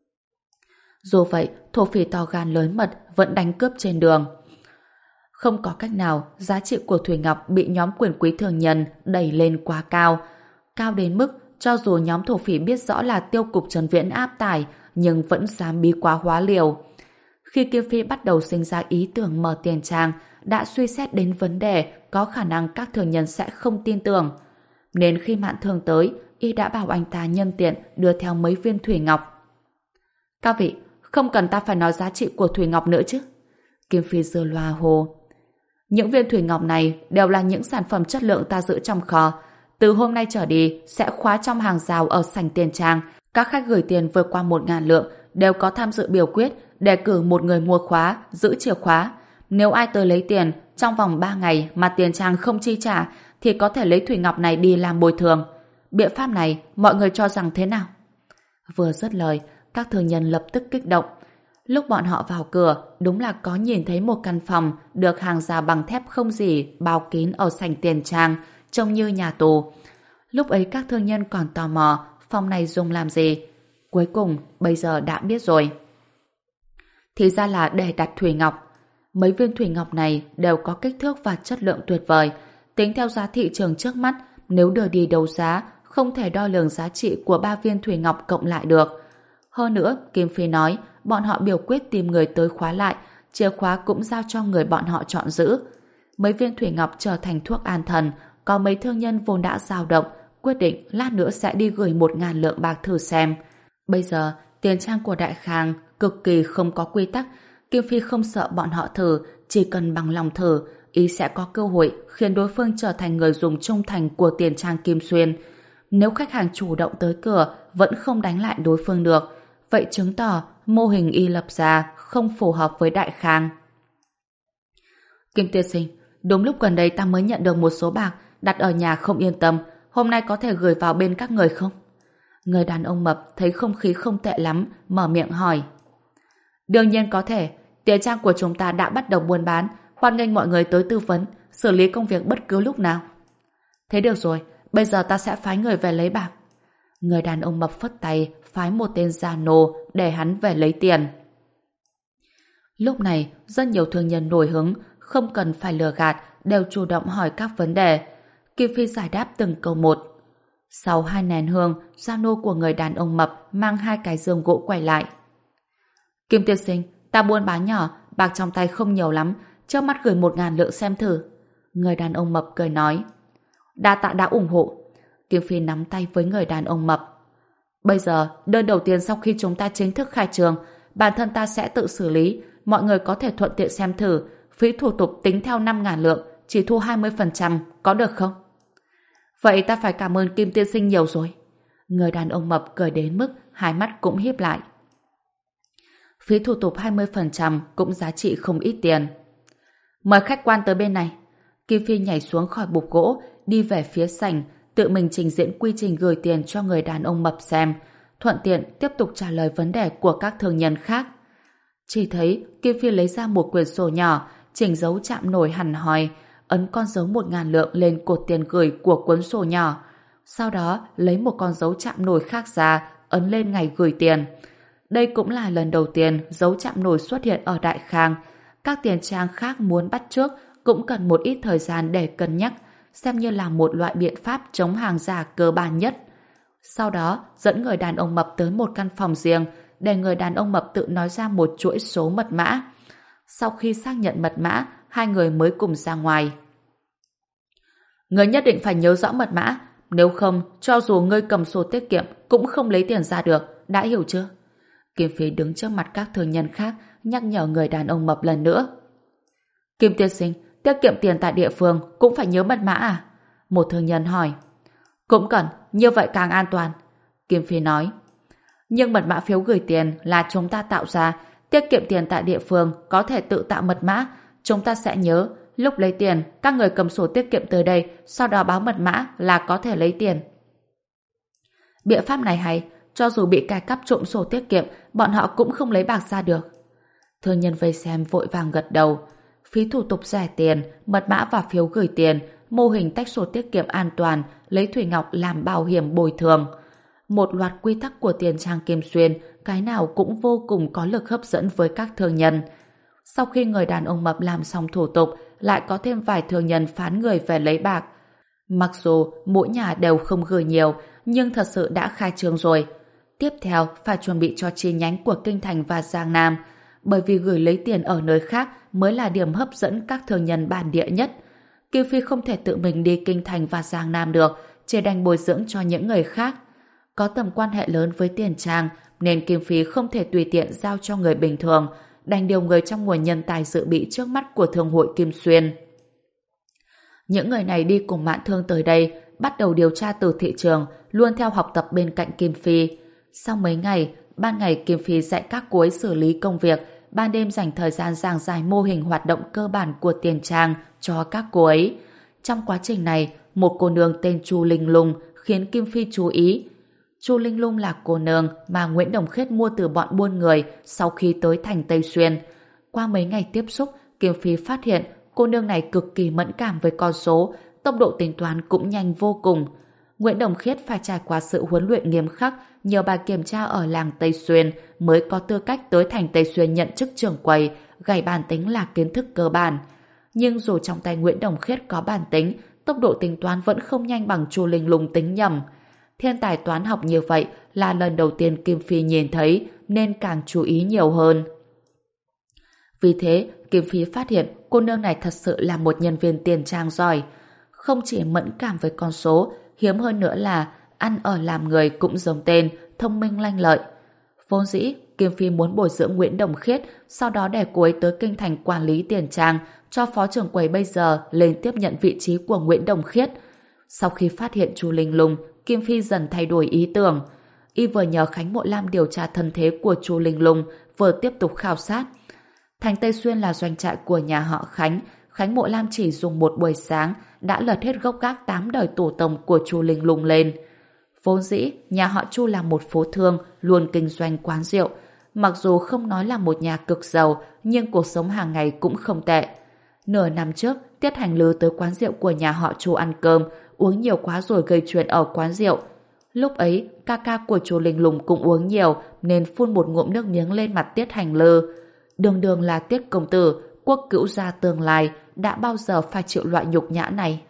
Dù vậy, thổ phỉ to gan lớn mật vẫn đánh cướp trên đường. Không có cách nào, giá trị của thủy ngọc bị nhóm quyền quý thương nhân đẩy lên quá cao. Cao đến mức, cho dù nhóm thổ phỉ biết rõ là tiêu cục Trần Viễn áp tải, nhưng vẫn dám bí quá hóa liều. Khi Kim Phi bắt đầu sinh ra ý tưởng mở tiền trang, đã suy xét đến vấn đề có khả năng các thương nhân sẽ không tin tưởng. Nên khi Mạn Thương tới, y đã bảo anh ta nhân tiện đưa theo mấy viên thủy ngọc. Các vị, không cần ta phải nói giá trị của thủy ngọc nữa chứ? Kim Phi giơ loa hô. Những viên thủy ngọc này đều là những sản phẩm chất lượng ta giữ trong kho. Từ hôm nay trở đi sẽ khóa trong hàng rào ở sảnh tiền trang. Các khách gửi tiền vượt qua một ngàn lượng đều có tham dự biểu quyết để cử một người mua khóa, giữ chìa khóa. Nếu ai tới lấy tiền trong vòng ba ngày mà tiền trang không chi trả thì có thể lấy thủy ngọc này đi làm bồi thường. Biện pháp này mọi người cho rằng thế nào? Vừa dứt lời, các thương nhân lập tức kích động. Lúc bọn họ vào cửa, đúng là có nhìn thấy một căn phòng được hàng rào bằng thép không gì bao kín ở sảnh tiền trang, trông như nhà tù. Lúc ấy các thương nhân còn tò mò phòng này dùng làm gì. Cuối cùng, bây giờ đã biết rồi. Thì ra là để đặt thủy ngọc. Mấy viên thủy ngọc này đều có kích thước và chất lượng tuyệt vời. Tính theo giá thị trường trước mắt, nếu đưa đi đấu giá, không thể đo lường giá trị của ba viên thủy ngọc cộng lại được. Hơn nữa, Kim Phi nói, bọn họ biểu quyết tìm người tới khóa lại, chìa khóa cũng giao cho người bọn họ chọn giữ. Mấy viên thủy ngọc trở thành thuốc an thần, có mấy thương nhân vốn đã dao động, quyết định lát nữa sẽ đi gửi một ngàn lượng bạc thử xem. Bây giờ, tiền trang của Đại Khang cực kỳ không có quy tắc, Kim Phi không sợ bọn họ thử, chỉ cần bằng lòng thử, ý sẽ có cơ hội khiến đối phương trở thành người dùng trung thành của tiền trang Kim Xuyên. Nếu khách hàng chủ động tới cửa vẫn không đánh lại đối phương được, vậy chứng tỏ mô hình y lập ra không phù hợp với Đại Khang. Kim tiên sinh, đúng lúc gần đây ta mới nhận được một số bạc đặt ở nhà không yên tâm, hôm nay có thể gửi vào bên các người không? Người đàn ông mập thấy không khí không tệ lắm, mở miệng hỏi. Đương nhiên có thể, tiền trang của chúng ta đã bắt đầu buôn bán, hoan nghênh mọi người tới tư vấn, xử lý công việc bất cứ lúc nào. Thế được rồi, bây giờ ta sẽ phái người về lấy bạc. Người đàn ông mập phất tay phái một tên gia nô để hắn về lấy tiền. Lúc này, rất nhiều thương nhân nổi hứng, không cần phải lừa gạt, đều chủ động hỏi các vấn đề. Kim Phi giải đáp từng câu một. Sau hai nén hương, gia nô của người đàn ông mập mang hai cái giường gỗ quay lại. Kim tiên sinh, ta buôn bán nhỏ, bạc trong tay không nhiều lắm, trước mắt gửi một ngàn lượng xem thử. Người đàn ông mập cười nói. Đa tạ đã ủng hộ. Kim Phi nắm tay với người đàn ông mập. Bây giờ, đơn đầu tiên sau khi chúng ta chính thức khai trường, bản thân ta sẽ tự xử lý, mọi người có thể thuận tiện xem thử, phí thủ tục tính theo năm ngàn lượng, chỉ thu hai mươi phần trăm, có được không? Vậy ta phải cảm ơn Kim tiên sinh nhiều rồi. Người đàn ông mập cười đến mức hai mắt cũng híp lại. Phí thủ tục hai mươi phần trăm cũng giá trị không ít tiền. Mời khách quan tới bên này. Kim Phi nhảy xuống khỏi bục gỗ, đi về phía sảnh, tự mình trình diễn quy trình gửi tiền cho người đàn ông mập xem, thuận tiện tiếp tục trả lời vấn đề của các thương nhân khác. Chỉ thấy Kim Phi lấy ra một quyển sổ nhỏ, chỉnh dấu chạm nổi hẳn hoi, ấn con dấu một ngàn lượng lên cột tiền gửi của cuốn sổ nhỏ. Sau đó lấy một con dấu chạm nổi khác ra, ấn lên ngày gửi tiền. Đây cũng là lần đầu tiên dấu chạm nổi xuất hiện ở Đại Khang. Các tiền trang khác muốn bắt chước cũng cần một ít thời gian để cân nhắc, xem như là một loại biện pháp chống hàng giả cơ bản nhất. Sau đó dẫn người đàn ông mập tới một căn phòng riêng để người đàn ông mập tự nói ra một chuỗi số mật mã. Sau khi xác nhận mật mã, hai người mới cùng ra ngoài. Người nhất định phải nhớ rõ mật mã, nếu không, cho dù ngươi cầm sổ tiết kiệm cũng không lấy tiền ra được, đã hiểu chưa? Kim Phi đứng trước mặt các thương nhân khác, nhắc nhở người đàn ông mập lần nữa. Kim tiên sinh, tiết kiệm tiền tại địa phương cũng phải nhớ mật mã à? Một thương nhân hỏi. Cũng cần, như vậy càng an toàn. Kim Phi nói. Nhưng mật mã phiếu gửi tiền là chúng ta tạo ra, tiết kiệm tiền tại địa phương có thể tự tạo mật mã, chúng ta sẽ nhớ, lúc lấy tiền, các người cầm sổ tiết kiệm tới đây, sau đó báo mật mã là có thể lấy tiền. Biện pháp này hay, cho dù bị cai cắp trộm sổ tiết kiệm, bọn họ cũng không lấy bạc ra được. Thương nhân vây xem vội vàng gật đầu. Phí thủ tục rẻ tiền, mật mã và phiếu gửi tiền, mô hình tách sổ tiết kiệm an toàn, lấy Thủy Ngọc làm bảo hiểm bồi thường. Một loạt quy tắc của tiền trang Kim Xuyên, cái nào cũng vô cùng có lực hấp dẫn với các thương nhân. Sau khi người đàn ông mập làm xong thủ tục, lại có thêm vài thương nhân phán người về lấy bạc. Mặc dù mỗi nhà đều không gửi nhiều, nhưng thật sự đã khai trương rồi. Tiếp theo phải chuẩn bị cho chi nhánh của Kinh Thành và Giang Nam, bởi vì gửi lấy tiền ở nơi khác mới là điểm hấp dẫn các thương nhân bản địa nhất. Kim Phi không thể tự mình đi Kinh Thành và Giang Nam được, chỉ đành bồi dưỡng cho những người khác. Có tầm quan hệ lớn với tiền trang, nên Kim Phi không thể tùy tiện giao cho người bình thường, đành điều người trong nguồn nhân tài dự bị trước mắt của Thương hội Kim Xuyên. Những người này đi cùng Mạn Thương tới đây, bắt đầu điều tra từ thị trường, luôn theo học tập bên cạnh Kim Phi. Sau mấy ngày, ban ngày Kim Phi dạy các cô ấy xử lý công việc, ban đêm dành thời gian giảng giải mô hình hoạt động cơ bản của tiền trang cho các cô ấy. Trong quá trình này, một cô nương tên Chu Linh Lung khiến Kim Phi chú ý. Chu Linh Lung là cô nương mà Nguyễn Đồng Khiết mua từ bọn buôn người sau khi tới thành Tây Xuyên. Qua mấy ngày tiếp xúc, Kim Phi phát hiện cô nương này cực kỳ mẫn cảm với con số, tốc độ tính toán cũng nhanh vô cùng. Nguyễn Đồng Khiết phải trải qua sự huấn luyện nghiêm khắc, nhờ bà kiểm tra ở làng Tây Xuyên mới có tư cách tới thành Tây Xuyên nhận chức trưởng quầy, gảy bàn tính là kiến thức cơ bản. Nhưng dù trong tay Nguyễn Đồng Khiết có bàn tính, tốc độ tính toán vẫn không nhanh bằng Chu Linh Lung tính nhầm. Thiên tài toán học như vậy là lần đầu tiên Kim Phi nhìn thấy, nên càng chú ý nhiều hơn. Vì thế, Kim Phi phát hiện cô nương này thật sự là một nhân viên tiền trang giỏi. Không chỉ mẫn cảm với con số, hiếm hơn nữa là ăn ở làm người cũng giống tên, thông minh lanh lợi. Vốn dĩ, Kim Phi muốn bồi dưỡng Nguyễn Đồng Khiết, sau đó để cô ấy tới Kinh Thành quản lý tiền trang, cho phó trưởng quầy bây giờ lên tiếp nhận vị trí của Nguyễn Đồng Khiết. Sau khi phát hiện Chu Linh Lung, Kim Phi dần thay đổi ý tưởng. Y vừa nhờ Khánh Mộ Lam điều tra thân thế của Chu Linh Lung, vừa tiếp tục khảo sát. Thành Tây Xuyên là doanh trại của nhà họ Khánh. Khánh Mộ Lam chỉ dùng một buổi sáng đã lật hết gốc gác tám đời tổ tông của Chu Linh Lung lên. Vốn dĩ, nhà họ Chu là một phố thương, luôn kinh doanh quán rượu. Mặc dù không nói là một nhà cực giàu, nhưng cuộc sống hàng ngày cũng không tệ. Nửa năm trước, Tiết Hành Lư tới quán rượu của nhà họ Chu ăn cơm, uống nhiều quá rồi gây chuyện ở quán rượu. Lúc ấy, ca ca của chú Linh Lung cũng uống nhiều nên phun một ngụm nước miếng lên mặt Tiết Hành Lư. Đường đường là Tiết công tử, quốc cữu gia tương lai, đã bao giờ phải chịu loại nhục nhã này.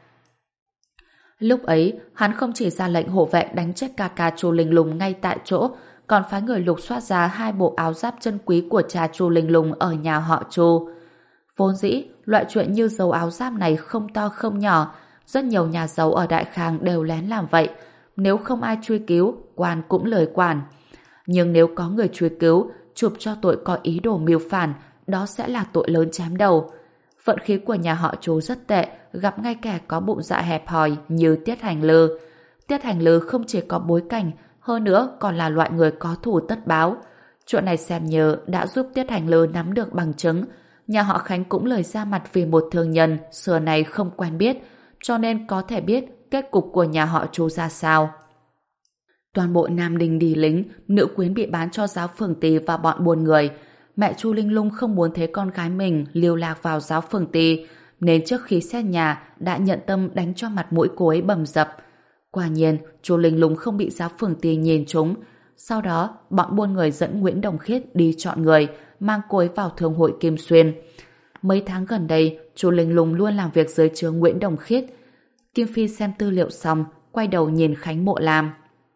Lúc ấy, hắn không chỉ ra lệnh hộ vệ đánh chết ca ca chú Linh Lung ngay tại chỗ, còn phái người lục soát ra hai bộ áo giáp chân quý của cha chú Linh Lung ở nhà họ Chu. Vốn dĩ, loại chuyện như dấu áo giáp này không to không nhỏ, rất nhiều nhà giàu ở Đại Khang đều lén làm vậy. Nếu không ai truy cứu, quan cũng lười quản. Nhưng nếu có người truy cứu, chụp cho tội có ý đồ mưu phản, đó sẽ là tội lớn chém đầu. Vận khí của nhà họ Chu rất tệ, gặp ngay kẻ có bụng dạ hẹp hòi như Tiết Hành Lư. Tiết Hành Lư không chỉ có bối cảnh, hơn nữa còn là loại người có thù tất báo. Chuyện này xem như đã giúp Tiết Hành Lư nắm được bằng chứng. Nhà họ Khánh cũng lời ra mặt vì một thương nhân xưa này không quen biết, cho nên có thể biết kết cục của nhà họ Chu ra sao. Toàn bộ Nam Đình đi lính, nữ quyến bị bán cho giáo phường Tỳ và bọn buôn người. Mẹ Chu Linh Lung không muốn thấy con gái mình lưu lạc vào giáo phường Tỳ, nên trước khi xét nhà đã nhận tâm đánh cho mặt mũi cô ấy bầm dập. Quả nhiên, Chu Linh Lung không bị giáo phường Tỳ nhìn trúng. Sau đó, bọn buôn người dẫn Nguyễn Đồng Khiết đi chọn người, mang cô ấy vào thương hội Kim Xuyên. Mấy tháng gần đây, Chu Linh Lung luôn làm việc dưới trướng Nguyễn Đồng Khiết. Kim Phi xem tư liệu xong, quay đầu nhìn Khánh Mộ Lam.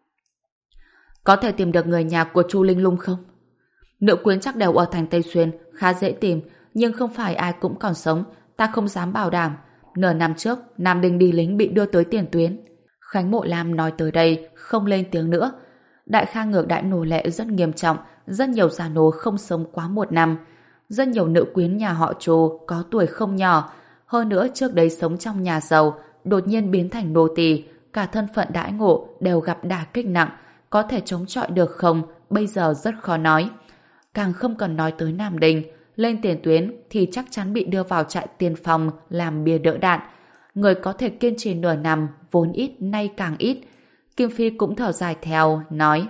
Có thể tìm được người nhà của Chu Linh Lung không? Nữ quyến chắc đều ở thành Tây Xuyên, khá dễ tìm, nhưng không phải ai cũng còn sống, ta không dám bảo đảm. Nửa năm trước, Nam Đình đi lính bị đưa tới tiền tuyến. Khánh Mộ Lam nói tới đây, không lên tiếng nữa. Đại Khang ngược đại nô lệ rất nghiêm trọng, rất nhiều già nô không sống quá một năm. Rất nhiều nữ quyến nhà họ Chu có tuổi không nhỏ, hơn nữa trước đây sống trong nhà giàu, đột nhiên biến thành nô tỳ, cả thân phận đãi ngộ đều gặp đả kích nặng, có thể chống chọi được không, bây giờ rất khó nói. Càng không cần nói tới Nam Đình, lên tiền tuyến thì chắc chắn bị đưa vào trại tiên phong làm bia đỡ đạn. Người có thể kiên trì nửa năm vốn ít nay càng ít. Kim Phi cũng thở dài theo, nói: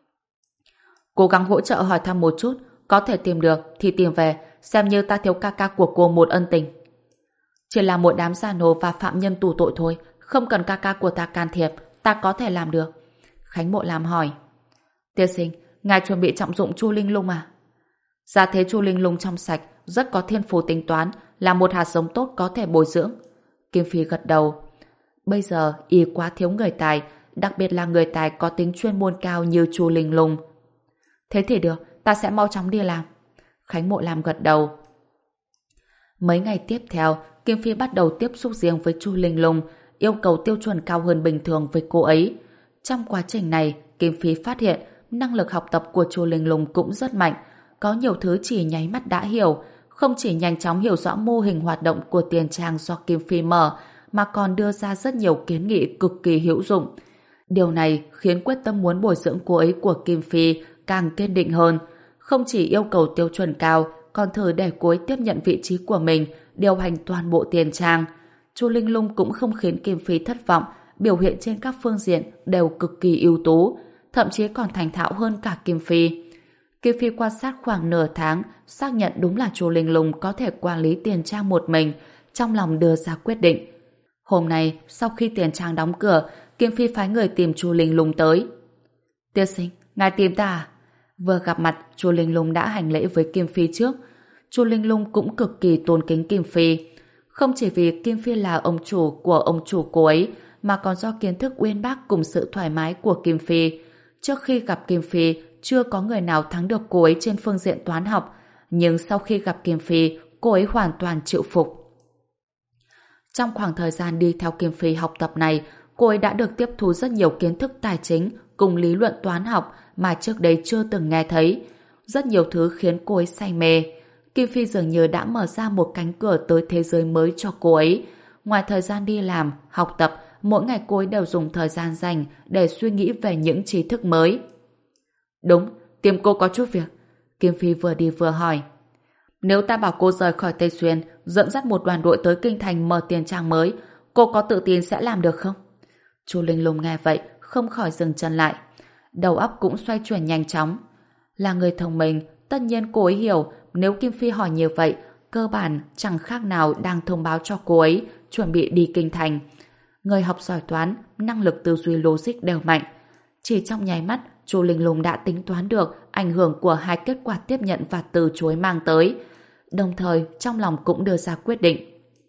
cố gắng hỗ trợ hỏi thăm một chút, có thể tìm được thì tìm về, xem như ta thiếu ca ca của cô một ân tình. Chỉ là một đám già nô và phạm nhân tù tội thôi, không cần ca ca của ta can thiệp, ta có thể làm được. Khánh Mộ Lam hỏi: tiên sinh, ngài chuẩn bị trọng dụng Chu Linh Lung à? Gia thế Chu Linh Lung trong sạch, rất có thiên phú tính toán, là một hạt giống tốt có thể bồi dưỡng. Kim Phi gật đầu. Bây giờ y quá thiếu người tài, đặc biệt là người tài có tính chuyên môn cao như Chu Linh Lung. Thế thì được, ta sẽ mau chóng đi làm. Khánh Mộ Lam gật đầu. Mấy ngày tiếp theo, Kim Phi bắt đầu tiếp xúc riêng với Chu Linh Lung, yêu cầu tiêu chuẩn cao hơn bình thường với cô ấy. Trong quá trình này, Kim Phi phát hiện năng lực học tập của Chu Linh Lung cũng rất mạnh, có nhiều thứ chỉ nháy mắt đã hiểu, không chỉ nhanh chóng hiểu rõ mô hình hoạt động của tiền trang do Kim Phi mở, mà còn đưa ra rất nhiều kiến nghị cực kỳ hữu dụng. Điều này khiến quyết tâm muốn bồi dưỡng cô ấy của Kim Phi càng kiên định hơn, không chỉ yêu cầu tiêu chuẩn cao, còn thử để cô ấy tiếp nhận vị trí của mình, điều hành toàn bộ tiền trang. Chu Linh Lung cũng không khiến Kim Phi thất vọng, biểu hiện trên các phương diện đều cực kỳ ưu tú, thậm chí còn thành thạo hơn cả Kim Phi. Kim Phi quan sát khoảng nửa tháng, xác nhận đúng là Chu Linh Lung có thể quản lý tiền trang một mình, trong lòng đưa ra quyết định. Hôm nay, sau khi tiền trang đóng cửa, Kim Phi phái người tìm Chu Linh Lung tới. Tiên sinh, ngài tìm ta à? Vừa gặp mặt, Chu Linh Lung đã hành lễ với Kim Phi trước. Chu Linh Lung cũng cực kỳ tôn kính Kim Phi. Không chỉ vì Kim Phi là ông chủ của ông chủ cô ấy, mà còn do kiến thức uyên bác cùng sự thoải mái của Kim Phi. Trước khi gặp Kim Phi, chưa có người nào thắng được cô ấy trên phương diện toán học, nhưng sau khi gặp Kim Phi, cô ấy hoàn toàn chịu phục. Trong khoảng thời gian đi theo Kim Phi học tập này, cô ấy đã được tiếp thu rất nhiều kiến thức tài chính cùng lý luận toán học mà trước đây chưa từng nghe thấy. Rất nhiều thứ khiến cô ấy say mê. Kim Phi dường như đã mở ra một cánh cửa tới thế giới mới cho cô ấy. Ngoài thời gian đi làm, học tập, mỗi ngày cô ấy đều dùng thời gian dành để suy nghĩ về những trí thức mới. Đúng, tìm cô có chút việc. Kim Phi vừa đi vừa hỏi. Nếu ta bảo cô rời khỏi Tây Xuyên, dẫn dắt một đoàn đội tới Kinh Thành mở tiền trang mới, cô có tự tin sẽ làm được không? Chu Linh Lung nghe vậy, không khỏi dừng chân lại. Đầu óc cũng xoay chuyển nhanh chóng. Là người thông minh, tất nhiên cô ấy hiểu nếu Kim Phi hỏi như vậy, cơ bản chẳng khác nào đang thông báo cho cô ấy chuẩn bị đi Kinh Thành. Người học giỏi toán, năng lực tư duy logic đều mạnh. Chỉ trong nháy mắt, Chu Linh Lung đã tính toán được ảnh hưởng của hai kết quả tiếp nhận và từ chối mang tới. Đồng thời, trong lòng cũng đưa ra quyết định.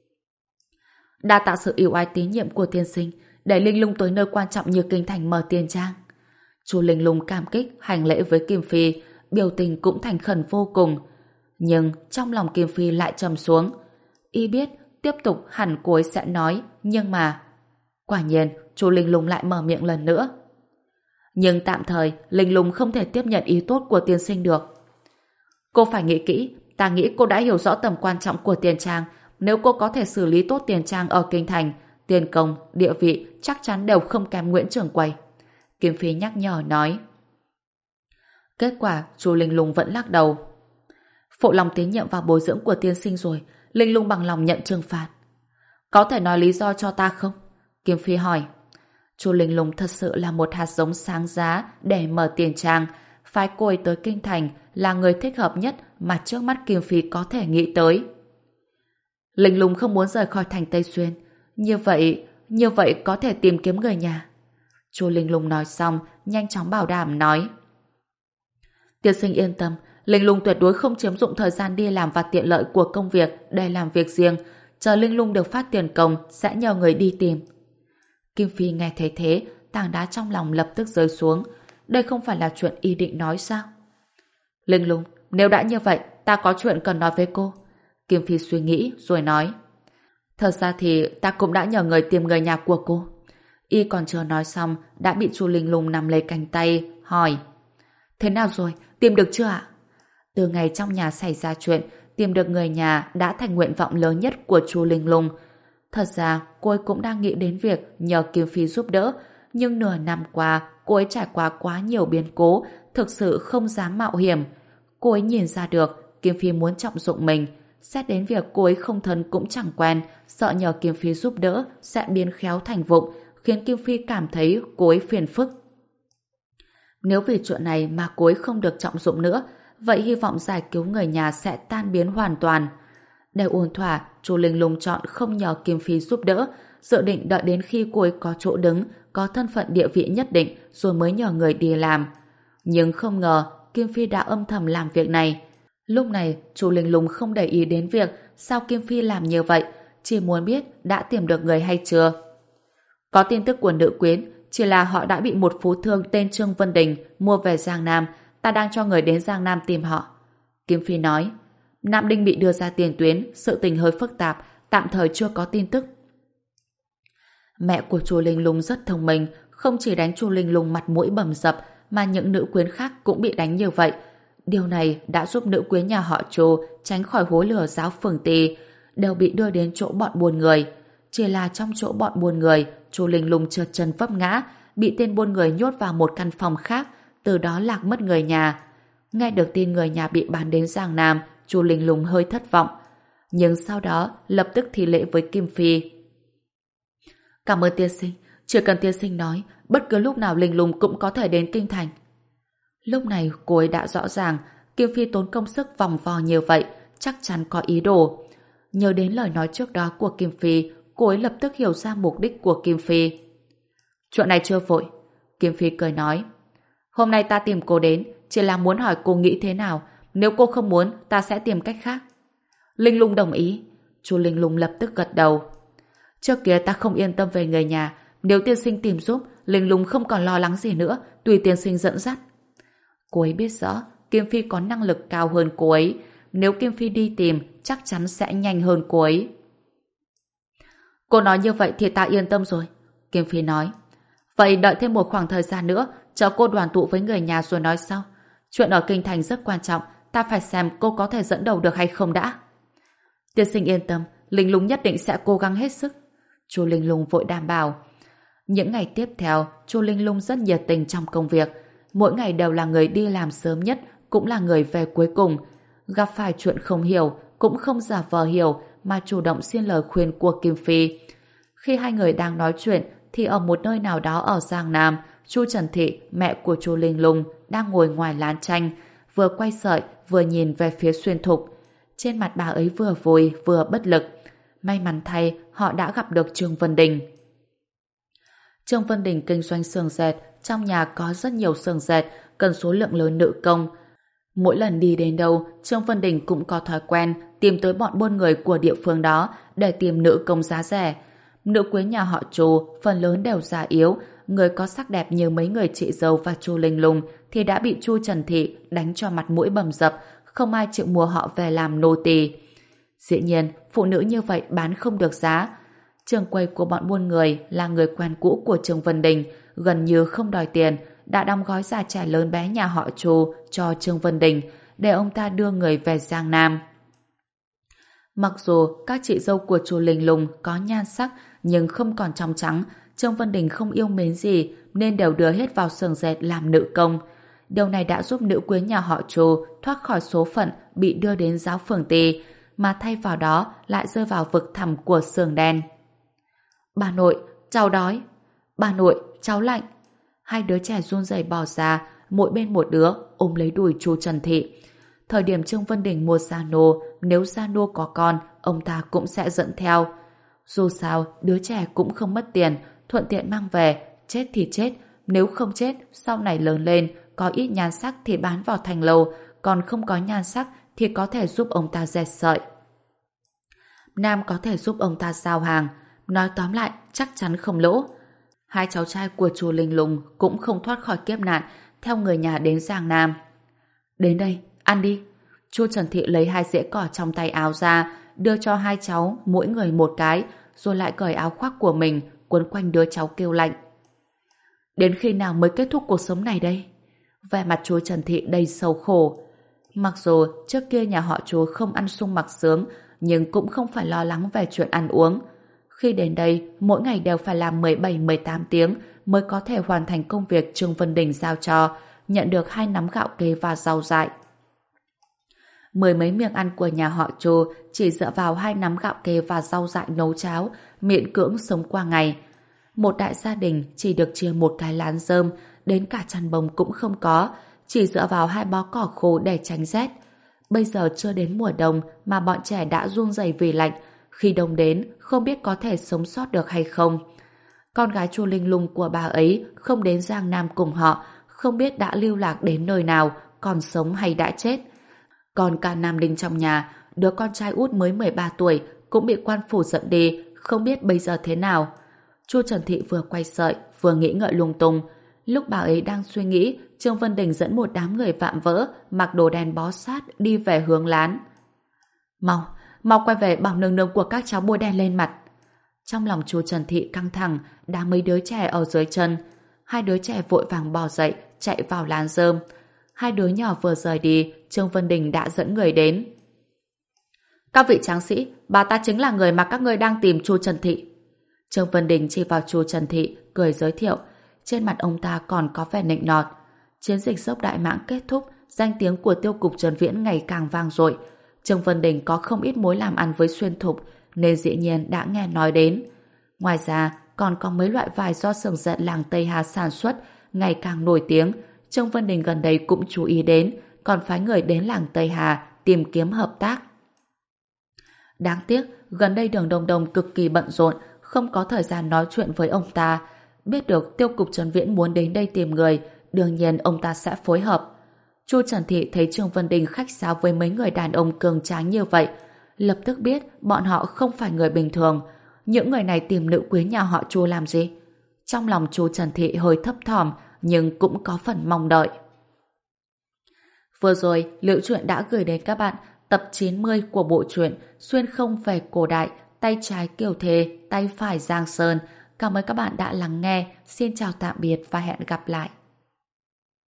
Đa tạ sự yêu ái tín nhiệm của tiên sinh, để Linh Lung tới nơi quan trọng như kinh thành mở tiền trang. Chu Linh Lung cảm kích hành lễ với Kim Phi, biểu tình cũng thành khẩn vô cùng. Nhưng trong lòng Kim Phi lại trầm xuống. Y biết tiếp tục hẳn cô ấy sẽ nói, nhưng mà... Quả nhiên, Chu Linh Lung lại mở miệng lần nữa. Nhưng tạm thời, Linh Lung không thể tiếp nhận ý tốt của tiên sinh được. Cô phải nghĩ kỹ, ta nghĩ cô đã hiểu rõ tầm quan trọng của tiền trang. Nếu cô có thể xử lý tốt tiền trang ở kinh thành, tiền công, địa vị chắc chắn đều không kém Nguyễn trưởng quầy. Kim Phi nhắc nhở nói. Kết quả, Chu Linh Lung vẫn lắc đầu. Phụ lòng tín nhiệm vào bồi dưỡng của tiên sinh rồi, Linh Lung bằng lòng nhận trừng phạt. Có thể nói lý do cho ta không? Kim Phi hỏi. Chu Linh Lung thật sự là một hạt giống sáng giá để mở tiền trang. Phái cô ấy tới kinh thành là người thích hợp nhất mà trước mắt Kim Phi có thể nghĩ tới. Linh Lung không muốn rời khỏi thành Tây Xuyên. Như vậy, như vậy có thể tìm kiếm người nhà. Chu Linh Lung nói xong, nhanh chóng bảo đảm nói. Tiên sinh yên tâm, Linh Lung tuyệt đối không chiếm dụng thời gian đi làm và tiện lợi của công việc để làm việc riêng. Chờ Linh Lung được phát tiền công, sẽ nhờ người đi tìm. Kim Phi nghe thấy thế, tảng đá trong lòng lập tức rơi xuống. Đây không phải là chuyện y định nói sao? Linh Lung, nếu đã như vậy, ta có chuyện cần nói với cô. Kim Phi suy nghĩ rồi nói. Thật ra thì ta cũng đã nhờ người tìm người nhà của cô. Y còn chưa nói xong, đã bị Chu Linh Lung nắm lấy cánh tay, hỏi. Thế nào rồi, tìm được chưa ạ? Từ ngày trong nhà xảy ra chuyện, tìm được người nhà đã thành nguyện vọng lớn nhất của Chu Linh Lung. Thật ra, cô ấy cũng đang nghĩ đến việc nhờ Kim Phi giúp đỡ, nhưng nửa năm qua, cô ấy trải qua quá nhiều biến cố, thực sự không dám mạo hiểm. Cô ấy nhìn ra được, Kim Phi muốn trọng dụng mình. Xét đến việc cô ấy không thân cũng chẳng quen, sợ nhờ Kim Phi giúp đỡ sẽ biến khéo thành vụng, khiến Kim Phi cảm thấy cô ấy phiền phức. Nếu vì chuyện này mà cô ấy không được trọng dụng nữa, vậy hy vọng giải cứu người nhà sẽ tan biến hoàn toàn. Để ổn thỏa, Chu Linh Lung chọn không nhờ Kim Phi giúp đỡ, dự định đợi đến khi cô ấy có chỗ đứng, có thân phận địa vị nhất định rồi mới nhờ người đi làm. Nhưng không ngờ, Kim Phi đã âm thầm làm việc này. Lúc này, Chu Linh Lung không để ý đến việc sao Kim Phi làm như vậy, chỉ muốn biết đã tìm được người hay chưa. Có tin tức của nữ quyến, chỉ là họ đã bị một phú thương tên Trương Vân Đình mua về Giang Nam, ta đang cho người đến Giang Nam tìm họ. Kim Phi nói, Nam Đinh bị đưa ra tiền tuyến, sự tình hơi phức tạp, tạm thời chưa có tin tức. Mẹ của Chu Linh Lung rất thông minh, không chỉ đánh Chu Linh Lung mặt mũi bầm dập, mà những nữ quyến khác cũng bị đánh như vậy. Điều này đã giúp nữ quyến nhà họ Chu tránh khỏi hố lửa giáo phường Tỳ, đều bị đưa đến chỗ bọn buôn người. Chỉ là trong chỗ bọn buôn người, Chu Linh Lung trượt chân vấp ngã, bị tên buôn người nhốt vào một căn phòng khác, từ đó lạc mất người nhà. Nghe được tin người nhà bị bán đến Giang Nam, Chu Linh Lung hơi thất vọng. Nhưng sau đó lập tức thi lễ với Kim Phi. Cảm ơn tiên sinh, chỉ cần tiên sinh nói, bất cứ lúc nào Linh Lung cũng có thể đến kinh thành. Lúc này cô ấy đã rõ ràng Kim Phi tốn công sức vòng vò như vậy chắc chắn có ý đồ. Nhớ đến lời nói trước đó của Kim Phi, cô ấy lập tức hiểu ra mục đích của Kim Phi. Chuyện này chưa vội. Kim Phi cười nói, hôm nay ta tìm cô đến chỉ là muốn hỏi cô nghĩ thế nào. Nếu cô không muốn, ta sẽ tìm cách khác. Linh Lung đồng ý. Chu Linh Lung lập tức gật đầu. Trước kia ta không yên tâm về người nhà, nếu tiên sinh tìm giúp, Linh Lung không còn lo lắng gì nữa, tùy tiên sinh dẫn dắt. Cô ấy biết rõ Kim Phi có năng lực cao hơn cô ấy, nếu Kim Phi đi tìm chắc chắn sẽ nhanh hơn cô ấy. Cô nói như vậy thì ta yên tâm rồi. Kim Phi nói, vậy đợi thêm một khoảng thời gian nữa, chờ cô đoàn tụ với người nhà rồi nói sau. Chuyện ở kinh thành rất quan trọng, ta phải xem cô có thể dẫn đầu được hay không đã. Tiên sinh yên tâm, Linh Lung nhất định sẽ cố gắng hết sức. Chu Linh Lung vội đảm bảo. Những ngày tiếp theo, Chu Linh Lung rất nhiệt tình trong công việc. Mỗi ngày đều là người đi làm sớm nhất, cũng là người về cuối cùng. Gặp phải chuyện không hiểu, cũng không giả vờ hiểu, mà chủ động xin lời khuyên của Kim Phi. Khi hai người đang nói chuyện, thì ở một nơi nào đó ở Giang Nam, Chu Trần Thị, mẹ của Chu Linh Lung, đang ngồi ngoài lán tranh, vừa quay sợi, vừa nhìn về phía Xuyên Thục. Trên mặt bà ấy vừa vui, vừa bất lực. May mắn thay, họ đã gặp được Trương Vân Đình. Trương Vân Đình kinh doanh xưởng dệt, trong nhà có rất nhiều xưởng dệt, cần số lượng lớn nữ công. Mỗi lần đi đến đâu, Trương Vân Đình cũng có thói quen tìm tới bọn buôn người của địa phương đó để tìm nữ công giá rẻ. Nữ quyến nhà họ Chu phần lớn đều già yếu, người có sắc đẹp như mấy người chị dâu và Chu Linh Lung thì đã bị Chu Trần Thị đánh cho mặt mũi bầm dập, không ai chịu mua họ về làm nô tỳ. Dĩ nhiên, phụ nữ như vậy bán không được giá. Trường quầy của bọn buôn người là người quen cũ của Trương Vân Đình, gần như không đòi tiền, đã đóng gói già trẻ lớn bé nhà họ Chu cho Trương Vân Đình để ông ta đưa người về Giang Nam. Mặc dù các chị dâu của Chu Linh Lung có nhan sắc nhưng không còn trong trắng, Trương Vân Đình không yêu mến gì nên đều đưa hết vào xưởng dệt làm nữ công. Điều này đã giúp nữ quyến nhà họ Chu thoát khỏi số phận bị đưa đến giáo phường Tỳ, mà thay vào đó lại rơi vào vực thẳm của xưởng đen. Bà nội, cháu đói. Bà nội, cháu lạnh. Hai đứa trẻ run rẩy bỏ ra, mỗi bên một đứa ôm lấy đùi Chu Trần Thị. Thời điểm Trương Vân Đình mua gia nô, nếu gia nô có con, ông ta cũng sẽ dẫn theo. Dù sao, đứa trẻ cũng không mất tiền, thuận tiện mang về, chết thì chết, nếu không chết, sau này lớn lên, có ít nhan sắc thì bán vào thành lầu, còn không có nhan sắc thì có thể giúp ông ta dệt sợi. Nam có thể giúp ông ta giao hàng, nói tóm lại chắc chắn không lỗ. Hai cháu trai của Chu Linh Lung cũng không thoát khỏi kiếp nạn, theo người nhà đến Giang Nam. Đến đây, ăn đi. Chu Trần Thị lấy hai dĩa cỏ trong tay áo ra, đưa cho hai cháu mỗi người một cái, rồi lại cởi áo khoác của mình quấn quanh đứa cháu kêu lạnh. Đến khi nào mới kết thúc cuộc sống này đây? Vẻ mặt Chu Trần Thị đầy sầu khổ. Mặc dù trước kia nhà họ Chu không ăn sung mặc sướng, nhưng cũng không phải lo lắng về chuyện ăn uống. Khi đến đây, mỗi ngày đều phải làm mười bảy mười tám tiếng mới có thể hoàn thành công việc Trương Vân Đình giao cho, nhận được hai nắm gạo kê và rau dại. Mười mấy miệng ăn của nhà họ Chu chỉ dựa vào hai nắm gạo kê và rau dại nấu cháo, miễn cưỡng sống qua ngày. Một đại gia đình chỉ được chia một cái lán rơm, đến cả chăn bông cũng không có, chỉ dựa vào hai bó cỏ khô để tránh rét. Bây giờ chưa đến mùa đông mà bọn trẻ đã run rẩy vì lạnh, khi đông đến không biết có thể sống sót được hay không. Con gái Chu Linh Lung của bà ấy không đến Giang Nam cùng họ, không biết đã lưu lạc đến nơi nào, còn sống hay đã chết. Còn cả Nam Đinh trong nhà, đứa con trai út mới mười ba tuổi cũng bị quan phủ dẫn đi, không biết bây giờ thế nào. Chu Trần Thị vừa quay sợi, vừa nghĩ ngợi lung tung. Lúc bà ấy đang suy nghĩ, Trương Vân Đình dẫn một đám người vạm vỡ, mặc đồ đen bó sát, đi về hướng lán. Mau, mau quay về bảo nương nương của các cháu bôi đen lên mặt. Trong lòng Chu Trần Thị căng thẳng, đá mấy đứa trẻ ở dưới chân. Hai đứa trẻ vội vàng bò dậy, chạy vào lán rơm. Hai đứa nhỏ vừa rời đi, Trương Vân Đình đã dẫn người đến. Các vị tráng sĩ, bà ta chính là người mà các ngươi đang tìm, Chu Trần Thị. Trương Vân Đình chỉ vào Chu Trần Thị, cười giới thiệu. Trên mặt ông ta còn có vẻ nịnh nọt. Chiến dịch dốc Đại Mãng kết thúc, danh tiếng của tiêu cục Trần Viễn ngày càng vang dội. Trương Vân Đình có không ít mối làm ăn với Xuyên Thục, nên dĩ nhiên đã nghe nói đến. Ngoài ra, còn có mấy loại vải do xưởng dệt làng Tây Hà sản xuất, ngày càng nổi tiếng. Trương Vân Đình gần đây cũng chú ý đến, còn phái người đến làng Tây Hà tìm kiếm hợp tác. Đáng tiếc, gần đây Đường Đồng Đồng cực kỳ bận rộn, không có thời gian nói chuyện với ông ta. Biết được tiêu cục Trần Viễn muốn đến đây tìm người, đương nhiên ông ta sẽ phối hợp. Chu Trần Thị thấy Trương Vân Đình khách sáo với mấy người đàn ông cường tráng như vậy, lập tức biết bọn họ không phải người bình thường. Những người này tìm nữ quyến nhà họ Chu làm gì? Trong lòng Chu Trần Thị hơi thấp thỏm, nhưng cũng có phần mong đợi. Vừa rồi, Liễu Chuyện đã gửi đến các bạn tập chín mươi của bộ truyện Xuyên không về cổ đại, tay trái Kiều Thề, tay phải Giang Sơn. Cảm ơn các bạn đã lắng nghe. Xin chào tạm biệt và hẹn gặp lại.